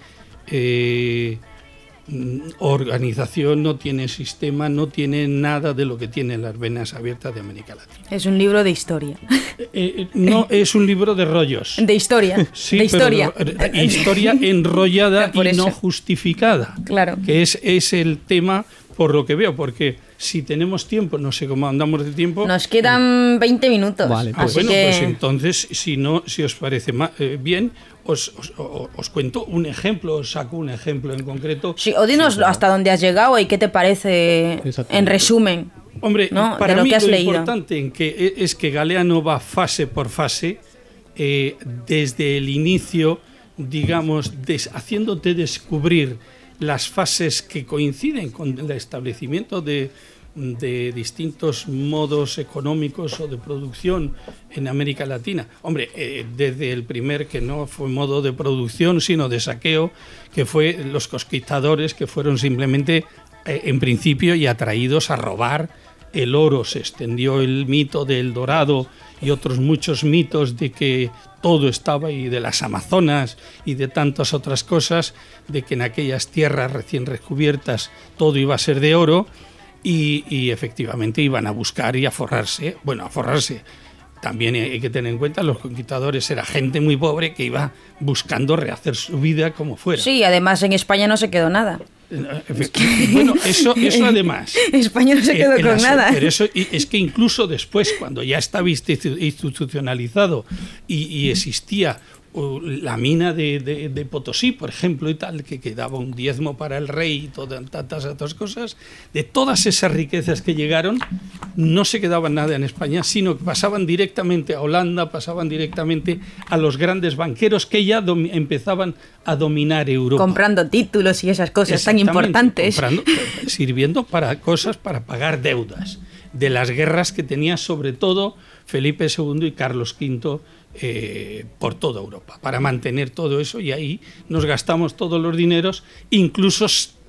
organización, no tiene sistema, no tiene nada de lo que tienen las venas abiertas de América Latina. Es un libro de historia. No, es un libro de rollos. De historia. Sí, de historia. Pero historia enrollada y no justificada. Claro. Que es el tema, por lo que veo, porque si tenemos tiempo, no sé cómo andamos de tiempo. Nos quedan 20 minutos. Vale, pues. Pues entonces, si os parece bien, os cuento un ejemplo, os saco un ejemplo en concreto. Sí, o dinos hasta dónde has llegado y qué te parece en resumen. Hombre, ¿no? para de lo mí que has lo leído. importante es que Galeano va fase por fase, desde el inicio, digamos, haciéndote descubrir las fases que coinciden con el establecimiento de distintos modos económicos o de producción en América Latina. Hombre, desde el primer, que no fue modo de producción, sino de saqueo, que fue los conquistadores, que fueron simplemente, en principio, y atraídos a robar el oro. Se extendió el mito del dorado y otros muchos mitos de que todo estaba, y de las Amazonas y de tantas otras cosas, de que en aquellas tierras recién descubiertas todo iba a ser de oro, y efectivamente iban a buscar y a forrarse, también hay que tener en cuenta, los conquistadores era gente muy pobre que iba buscando rehacer su vida como fuera. Sí, además en España no se quedó nada. Bueno, eso además. España no se quedó con nada. Pero eso, y es que incluso después, cuando ya estaba institucionalizado y existía la mina de Potosí, por ejemplo, y tal, que daba un diezmo para el rey y tantas otras cosas, de todas esas riquezas que llegaron, no se quedaba nada en España, sino que pasaban directamente a Holanda, pasaban directamente a los grandes banqueros que ya empezaban a dominar Europa. Comprando títulos y esas cosas tan importantes. Sirviendo para cosas, para pagar deudas de las guerras que tenía sobre todo Felipe II y Carlos V por toda Europa, para mantener todo eso, y ahí nos gastamos todos los dineros, incluso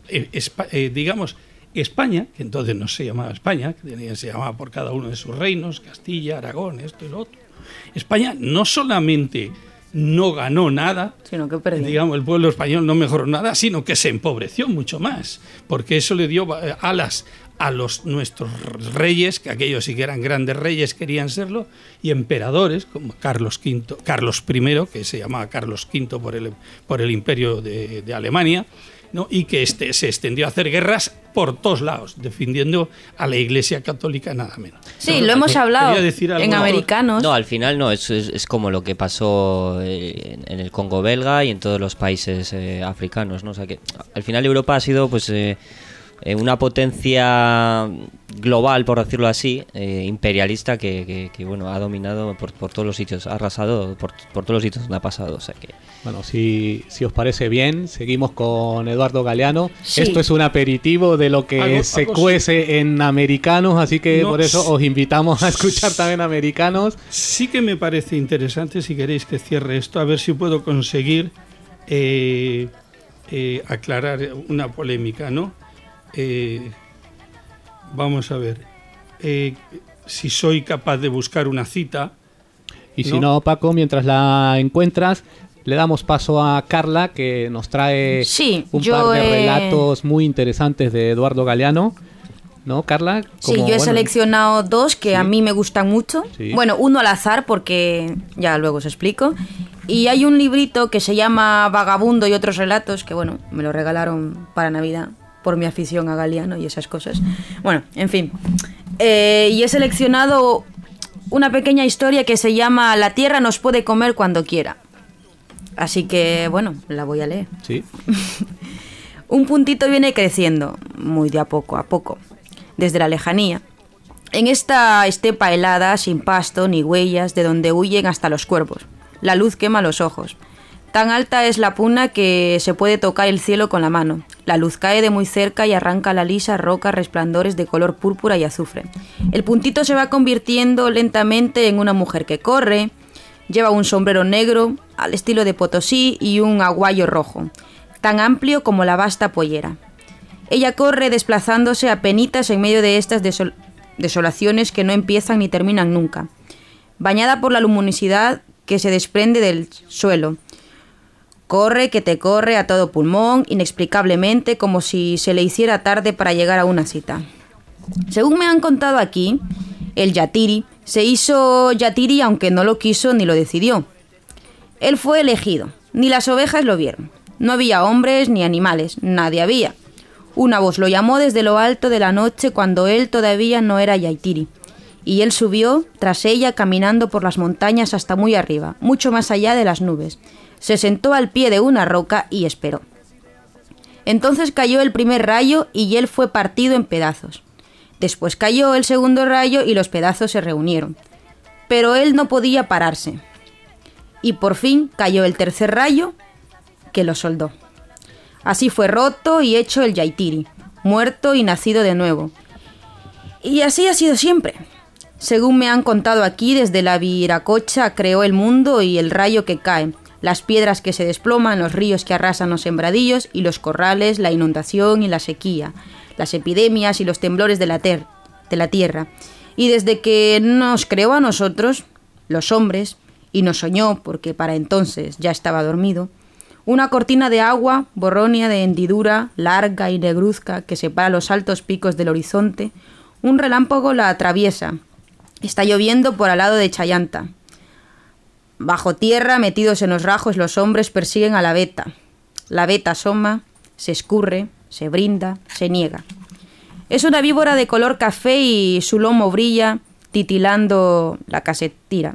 digamos España, que entonces no se llamaba España, que se llamaba por cada uno de sus reinos, Castilla, Aragón, esto y lo otro. España no solamente no ganó nada, sino que perdió. Digamos, el pueblo español no mejoró nada, sino que se empobreció mucho más, porque eso le dio alas a nuestros reyes, que aquellos sí que eran grandes reyes, querían serlo, y emperadores como Carlos I, que se llamaba Carlos V por el imperio de Alemania, ¿no? Y que se extendió a hacer guerras por todos lados, defendiendo a la Iglesia Católica nada menos. Sí, lo hemos hablado en Americanos. No, al final no, es como lo que pasó en el Congo belga y en todos los países africanos, ¿no? O sea que al final Europa ha sido pues una potencia global, por decirlo así, imperialista que bueno, ha dominado por todos los sitios, ha arrasado por todos los sitios donde ha pasado, o sea que... Bueno, si os parece bien, seguimos con Eduardo Galeano. Sí. Esto es un aperitivo de lo que se cuece en Americanos, así que por eso os invitamos a escuchar también Americanos. Sí que me parece interesante, si queréis que cierre esto, a ver si puedo conseguir aclarar una polémica, ¿no? Vamos a ver si soy capaz de buscar una cita. Y si no, Paco, mientras la encuentras, le damos paso a Carla, que nos trae un par de relatos muy interesantes de Eduardo Galeano, ¿no, Carla? Sí, yo he seleccionado dos que a mí me gustan mucho. Sí. Bueno, uno al azar, porque ya luego os explico. Y hay un librito que se llama Vagabundo y otros relatos, que bueno, me lo regalaron para Navidad por mi afición a Galeano y esas cosas. Bueno, en fin. Y he seleccionado una pequeña historia que se llama La tierra nos puede comer cuando quiera. Así que, bueno, la voy a leer. Sí. Un puntito viene creciendo, muy de a poco, desde la lejanía. En esta estepa helada, sin pasto ni huellas, de donde huyen hasta los cuervos. La luz quema los ojos. Tan alta es la puna que se puede tocar el cielo con la mano. La luz cae de muy cerca y arranca la lisa roca resplandores de color púrpura y azufre. El puntito se va convirtiendo lentamente en una mujer que corre. Lleva un sombrero negro al estilo de Potosí y un aguayo rojo, tan amplio como la vasta pollera. Ella corre desplazándose a penitas en medio de estas desolaciones que no empiezan ni terminan nunca, bañada por la luminosidad que se desprende del suelo. Corre que te corre a todo pulmón, inexplicablemente, como si se le hiciera tarde para llegar a una cita. Según me han contado aquí, el Yatiri se hizo Yatiri aunque no lo quiso ni lo decidió. Él fue elegido, ni las ovejas lo vieron. No había hombres ni animales, nadie había. Una voz lo llamó desde lo alto de la noche cuando él todavía no era Yatiri. Y él subió tras ella caminando por las montañas hasta muy arriba, mucho más allá de las nubes. Se sentó al pie de una roca y esperó. Entonces cayó el primer rayo y él fue partido en pedazos. Después cayó el segundo rayo y los pedazos se reunieron. Pero él no podía pararse. Y por fin cayó el tercer rayo que lo soldó. Así fue roto y hecho el Yatiri, muerto y nacido de nuevo. Y así ha sido siempre. Según me han contado aquí, desde la Viracocha creó el mundo y el rayo que cae, las piedras que se desploman, los ríos que arrasan los sembradillos y los corrales, la inundación y la sequía, las epidemias y los temblores de la tierra. Y desde que nos creó a nosotros, los hombres, y nos soñó, porque para entonces ya estaba dormido, una cortina de agua, borronia de hendidura, larga y negruzca, que separa los altos picos del horizonte, un relámpago la atraviesa, Está lloviendo por al lado de Chayanta. Bajo tierra, metidos en los rajos, los hombres persiguen a la veta. La veta asoma, se escurre, se brinda, se niega. Es una víbora de color café y su lomo brilla, titilando la casetira.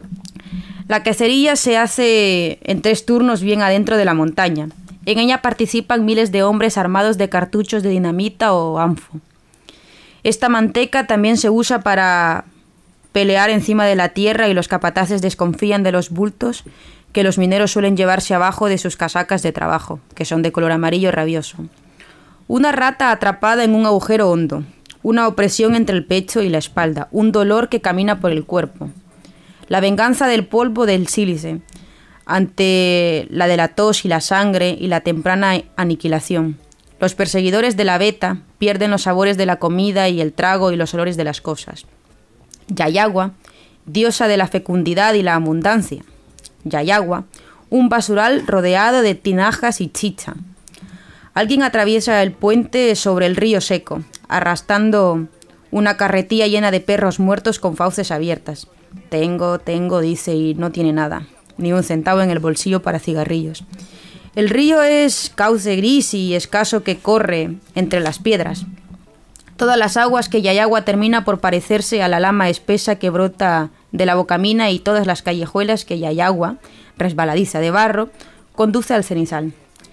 La cacería se hace en 3 turnos bien adentro de la montaña. En ella participan miles de hombres armados de cartuchos de dinamita o anfo. Esta manteca también se usa para pelear encima de la tierra y los capataces desconfían de los bultos que los mineros suelen llevarse abajo de sus casacas de trabajo, que son de color amarillo rabioso. Una rata atrapada en un agujero hondo, una opresión entre el pecho y la espalda, un dolor que camina por el cuerpo. La venganza del polvo del sílice, ante la de la tos y la sangre y la temprana aniquilación. Los perseguidores de la veta pierden los sabores de la comida y el trago y los olores de las cosas. Yayagua, diosa de la fecundidad y la abundancia. Yayagua, un basural rodeado de tinajas y chicha. Alguien atraviesa el puente sobre el río seco, arrastrando una carretilla llena de perros muertos con fauces abiertas. Tengo, dice, y no tiene nada, ni un centavo en el bolsillo para cigarrillos. El río es cauce gris y escaso que corre entre las piedras. Todas las aguas que Yayagua termina por parecerse a la lama espesa que brota de la bocamina y todas las callejuelas que Yayagua, resbaladiza de barro, conduce al cenizal.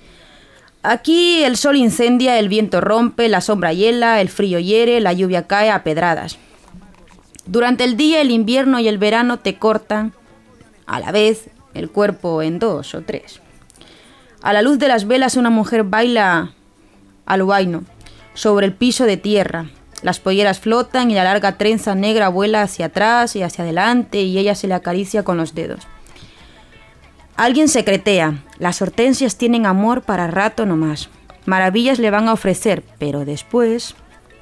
Aquí el sol incendia, el viento rompe, la sombra hiela, el frío hiere, la lluvia cae a pedradas. Durante el día, el invierno y el verano te cortan, a la vez, el cuerpo en 2 o 3. A la luz de las velas una mujer baila al huayno, sobre el piso de tierra. Las polleras flotan y la larga trenza negra vuela hacia atrás y hacia adelante y ella se le acaricia con los dedos. Alguien secretea. Las hortensias tienen amor para rato nomás. Maravillas le van a ofrecer, pero después...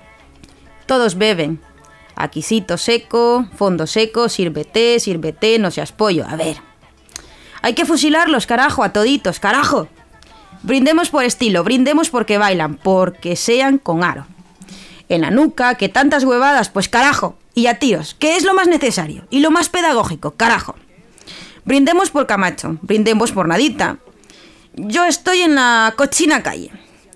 Todos beben. Aquisito seco, fondo seco, sírvete, no seas pollo. A ver. Hay que fusilarlos, carajo, a toditos, carajo. Brindemos por estilo, brindemos porque bailan, porque sean con aro. En la nuca, que tantas huevadas, pues carajo. Y a tiros, que es lo más necesario y lo más pedagógico, carajo. Brindemos por Camacho, brindemos por Nadita. Yo estoy en la cochina calle.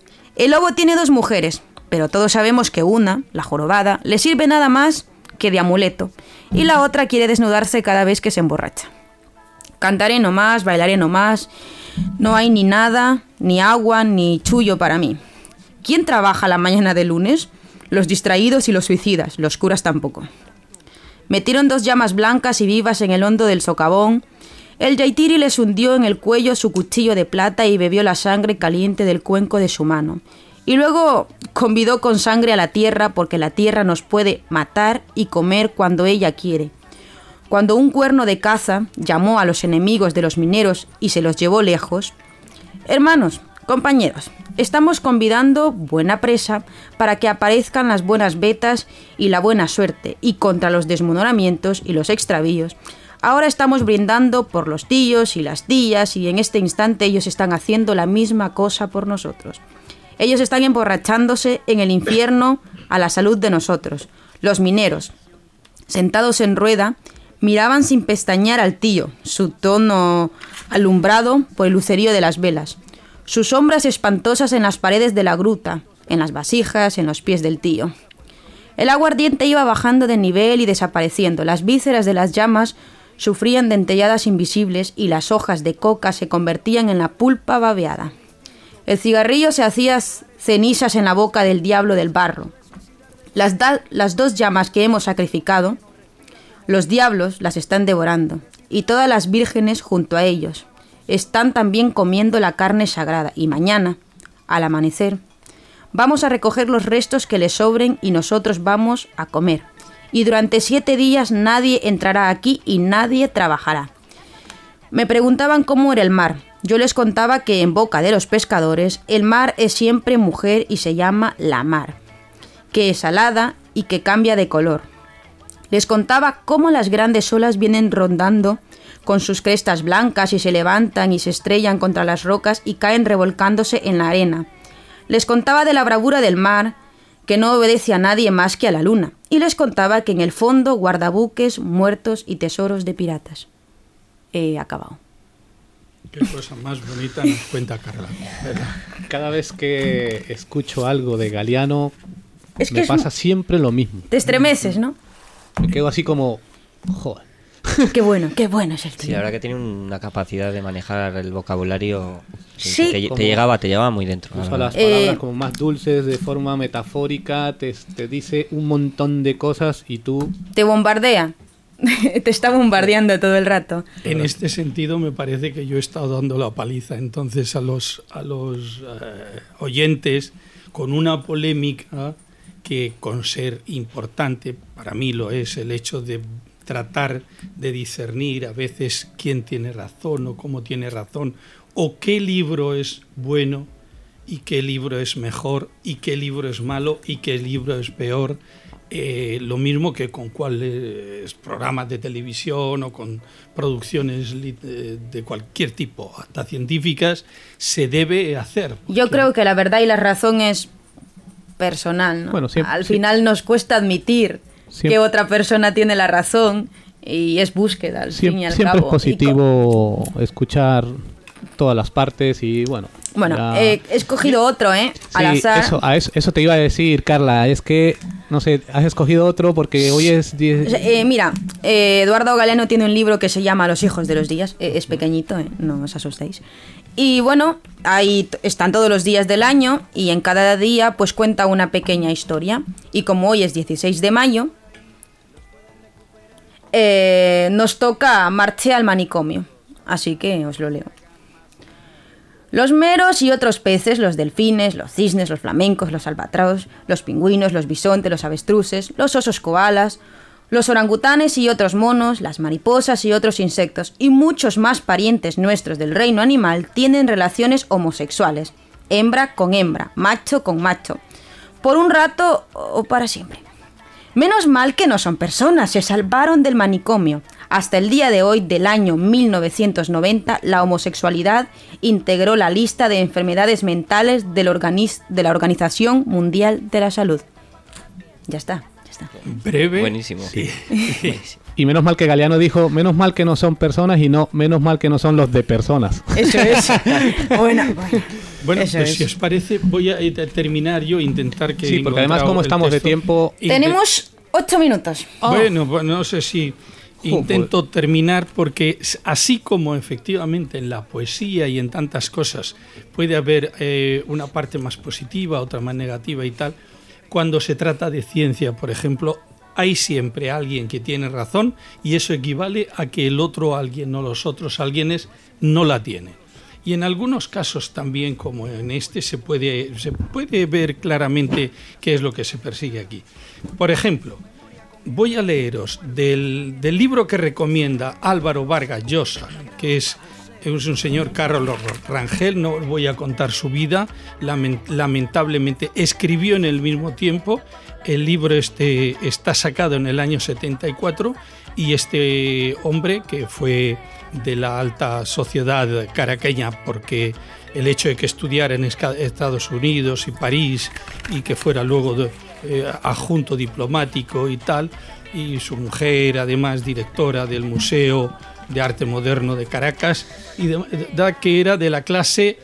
El lobo tiene 2 mujeres, pero todos sabemos que una, la jorobada, le sirve nada más que de amuleto, y la otra quiere desnudarse cada vez que se emborracha. Cantaré nomás, bailaré nomás, no hay ni nada, ni agua, ni chullo para mí. ¿Quién trabaja la mañana de lunes? Los distraídos y los suicidas, los curas tampoco. Metieron 2 llamas blancas y vivas en el hondo del socavón. El yaitiri les hundió en el cuello su cuchillo de plata y bebió la sangre caliente del cuenco de su mano. Y luego convidó con sangre a la tierra, porque la tierra nos puede matar y comer cuando ella quiere. Cuando un cuerno de caza llamó a los enemigos de los mineros y se los llevó lejos. Hermanos, compañeros, estamos convidando buena presa para que aparezcan las buenas vetas y la buena suerte, y contra los desmoronamientos y los extravíos. Ahora estamos brindando por los tíos y las tías, y en este instante ellos están haciendo la misma cosa por nosotros. Ellos están emborrachándose en el infierno a la salud de nosotros. Los mineros, sentados en rueda, miraban sin pestañear al tío, su tono alumbrado por el lucerío de las velas, sus sombras espantosas en las paredes de la gruta, en las vasijas, en los pies del tío. El agua ardiente iba bajando de nivel y desapareciendo. Las vísceras de las llamas sufrían dentelladas invisibles y las hojas de coca se convertían en la pulpa babeada. El cigarrillo se hacía cenizas en la boca del diablo del barro. Las 2 llamas que hemos sacrificado, los diablos las están devorando, y todas las vírgenes junto a ellos están también comiendo la carne sagrada. Y mañana, al amanecer, vamos a recoger los restos que les sobren y nosotros vamos a comer. Y durante 7 días nadie entrará aquí y nadie trabajará. Me preguntaban cómo era el mar. Yo les contaba que en boca de los pescadores el mar es siempre mujer y se llama la mar, que es salada y que cambia de color. Les contaba cómo las grandes olas vienen rondando con sus crestas blancas y se levantan y se estrellan contra las rocas y caen revolcándose en la arena. Les contaba de la bravura del mar, que no obedece a nadie más que a la luna, y les contaba que en el fondo guarda buques, muertos y tesoros de piratas. He acabado. Qué cosa más bonita nos cuenta Carla, ¿verdad? Cada vez que escucho algo de Galiano, Es que me es pasa siempre lo mismo. Te estremeces, ¿no? Me quedo así como... Joder. Qué bueno es el Sí, tío. la verdad que tiene una capacidad de manejar el vocabulario. Sí. Te llegaba muy dentro. la Usa verdad. las palabras como más dulces, de forma metafórica, te dice un montón de cosas y tú... Te bombardea. Te está bombardeando todo el rato. En este sentido me parece que yo he estado dando la paliza entonces a los oyentes con una polémica que, con ser importante, para mí lo es, el hecho de tratar de discernir a veces quién tiene razón o cómo tiene razón, o qué libro es bueno y qué libro es mejor y qué libro es malo y qué libro es peor. Lo mismo que con cuáles programas de televisión o con producciones de cualquier tipo, hasta científicas, se debe hacer. Yo creo que la verdad y la razón es personal, ¿no? Bueno, Al final nos cuesta admitir que otra persona tiene la razón y es búsqueda, al fin y al Siempre cabo. es positivo escuchar todas las partes y bueno... Bueno, ya... he escogido otro, al Sí, azar. eso te iba a decir, Carla. Es que, no sé, has escogido otro porque hoy es... Mira, Eduardo Galeano tiene un libro que se llama Los hijos de los días. Es pequeñito, no os asustéis. Y bueno, ahí están todos los días del año y en cada día pues cuenta una pequeña historia. Y como hoy es 16 de mayo, nos toca Marché al manicomio. Así que os lo leo. Los meros y otros peces, los delfines, los cisnes, los flamencos, los albatros, los pingüinos, los bisontes, los avestruces, los osos koalas, los orangutanes y otros monos, las mariposas y otros insectos, y muchos más parientes nuestros del reino animal tienen relaciones homosexuales, hembra con hembra, macho con macho, por un rato o para siempre. Menos mal que no son personas, se salvaron del manicomio. Hasta el día de hoy, del año 1990, la homosexualidad integró la lista de enfermedades mentales de la Organización Mundial de la Salud. Ya está. Breve. Buenísimo. Sí. Buenísimo. Y menos mal que Galeano dijo, menos mal que no son personas y no, menos mal que no son los de personas. Eso es. Bueno, Eso pues si os parece, voy a terminar yo, intentar que... Sí, porque además como estamos de tiempo... Tenemos 8 minutos. Bueno, no sé si... Intento terminar porque así como efectivamente en la poesía y en tantas cosas puede haber una parte más positiva, otra más negativa y tal, cuando se trata de ciencia, por ejemplo, hay siempre alguien que tiene razón y eso equivale a que el otro alguien o los otros alguienes no la tienen. Y en algunos casos también, como en este, se puede ver claramente qué es lo que se persigue aquí. Por ejemplo, voy a leeros del libro que recomienda Álvaro Vargas Llosa, que es un señor Carlos Rangel. No os voy a contar su vida, lamentablemente escribió en el mismo tiempo. El libro está sacado en el año 74 y este hombre, que fue de la alta sociedad caraqueña, porque el hecho de que estudiara en Estados Unidos y París y que fuera luego adjunto diplomático y tal, y su mujer además directora del Museo de Arte Moderno de Caracas, y que era de la clase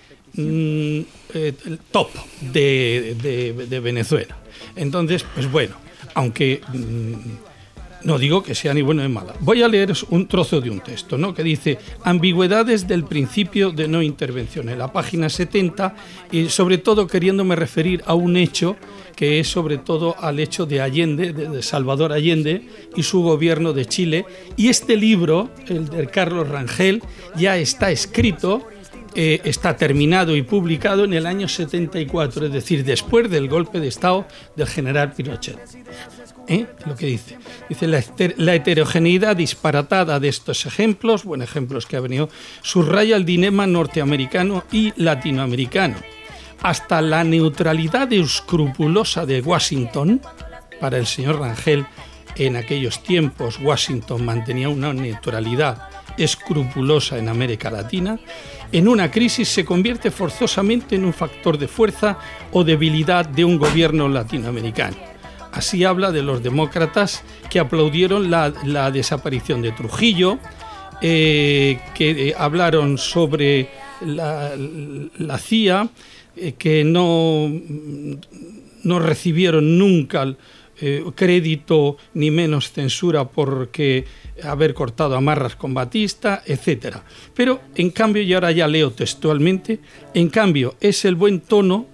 top de Venezuela. Entonces, pues bueno, aunque no digo que sea ni bueno ni mala, voy a leeros un trozo de un texto, ¿no?, que dice: ambigüedades del principio de no intervención, en la página 70, y sobre todo queriéndome referir a un hecho que es sobre todo al hecho de Allende, de Salvador Allende y su gobierno de Chile. Y este libro, el de Carlos Rangel, ya está escrito, está terminado y publicado en el año 74, es decir, después del golpe de Estado del general Pinochet. Lo que dice la heterogeneidad disparatada de estos ejemplos que ha venido, subraya el dilema norteamericano y latinoamericano. Hasta la neutralidad escrupulosa de Washington, para el señor Rangel, en aquellos tiempos Washington mantenía una neutralidad escrupulosa en América Latina, en una crisis se convierte forzosamente en un factor de fuerza o debilidad de un gobierno latinoamericano. Así habla de los demócratas que aplaudieron la desaparición de Trujillo, que hablaron sobre la CIA, que no recibieron nunca crédito ni menos censura porque haber cortado amarras con Batista, etcétera. Pero en cambio, y ahora ya leo textualmente, en cambio es el buen tono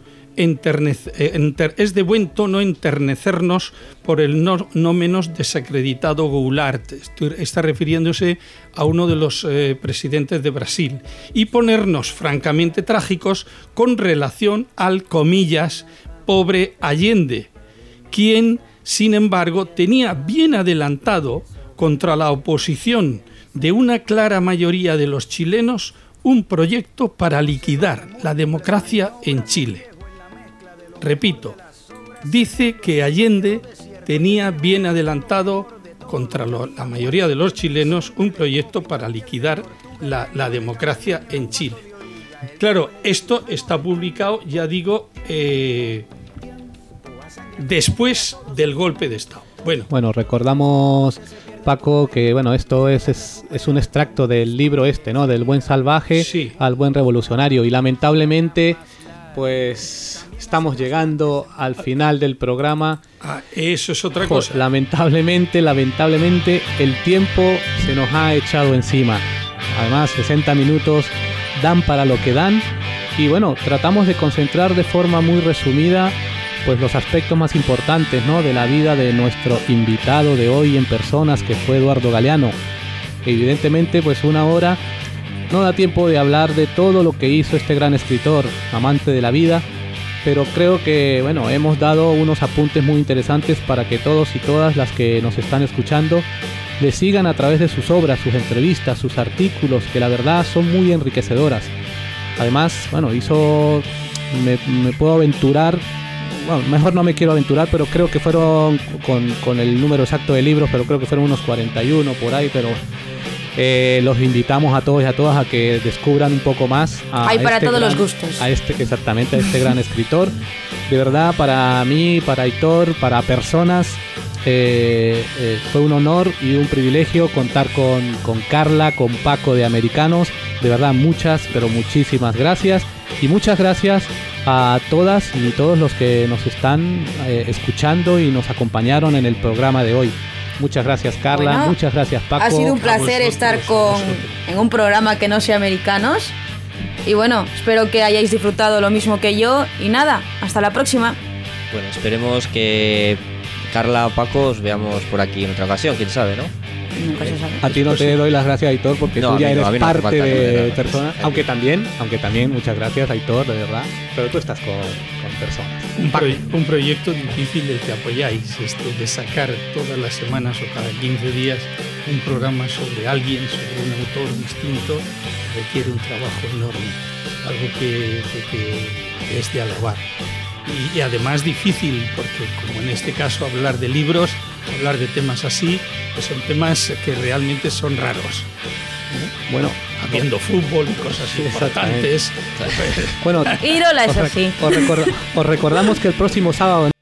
es de buen tono enternecernos por el no menos desacreditado Goulart, está refiriéndose a uno de los presidentes de Brasil, y ponernos francamente trágicos con relación al, comillas, pobre Allende, quien, sin embargo, tenía bien adelantado contra la oposición de una clara mayoría de los chilenos un proyecto para liquidar la democracia en Chile. Repito, dice que Allende tenía bien adelantado contra la mayoría de los chilenos un proyecto para liquidar la democracia en Chile. Claro, esto está publicado, ya digo, después del golpe de Estado. Bueno, recordamos, Paco, que bueno, esto es un extracto del libro ¿no? Del buen salvaje sí. Al buen revolucionario, y lamentablemente pues estamos llegando al final del programa. Eso es otra cosa. Lamentablemente el tiempo se nos ha echado encima. Además, 60 minutos dan para lo que dan, y bueno, tratamos de concentrar de forma muy resumida pues los aspectos más importantes, ¿no? De la vida de nuestro invitado de hoy en personas, que fue Eduardo Galeano. Evidentemente, pues una hora no da tiempo de hablar de todo lo que hizo este gran escritor, amante de la vida, pero creo que bueno, hemos dado unos apuntes muy interesantes para que todos y todas las que nos están escuchando le sigan a través de sus obras, sus entrevistas, sus artículos, que la verdad son muy enriquecedoras. Además, bueno, me puedo aventurar, bueno, mejor no me quiero aventurar, pero creo que fueron, con el número exacto de libros, pero creo que fueron unos 41 por ahí, pero los invitamos a todos y a todas a que descubran un poco más. Hay para todos los gustos. Exactamente, a este gran escritor. De verdad, para mí, para Aitor, para personas, fue un honor y un privilegio contar con Carla, con Paco de Americanos. De verdad, muchas, pero muchísimas gracias. Y muchas gracias a todas y todos los que nos están escuchando y nos acompañaron en el programa de hoy. Muchas gracias, Carla. Bueno, muchas gracias, Paco. Ha sido un placer estar en un programa que no sea Americanos. Y bueno, espero que hayáis disfrutado lo mismo que yo. Y nada, hasta la próxima. Bueno, esperemos que Carla o Paco os veamos por aquí en otra ocasión, quién sabe, ¿no? Nunca se sabe. A ti no te doy las gracias, Aitor, porque tú ya eres parte de personas. Aunque también, muchas gracias, Aitor, de verdad. Pero tú estás con personas. Un proyecto difícil del que apoyáis, de sacar todas las semanas o cada 15 días un programa sobre alguien, sobre un autor distinto, requiere un trabajo enorme, algo que es de alabar. Y además difícil, porque como en este caso hablar de libros, hablar de temas así, pues son temas que realmente son raros. Bueno, habiendo fútbol y cosas importantes. Bueno, Irola es así. Os recordamos que el próximo sábado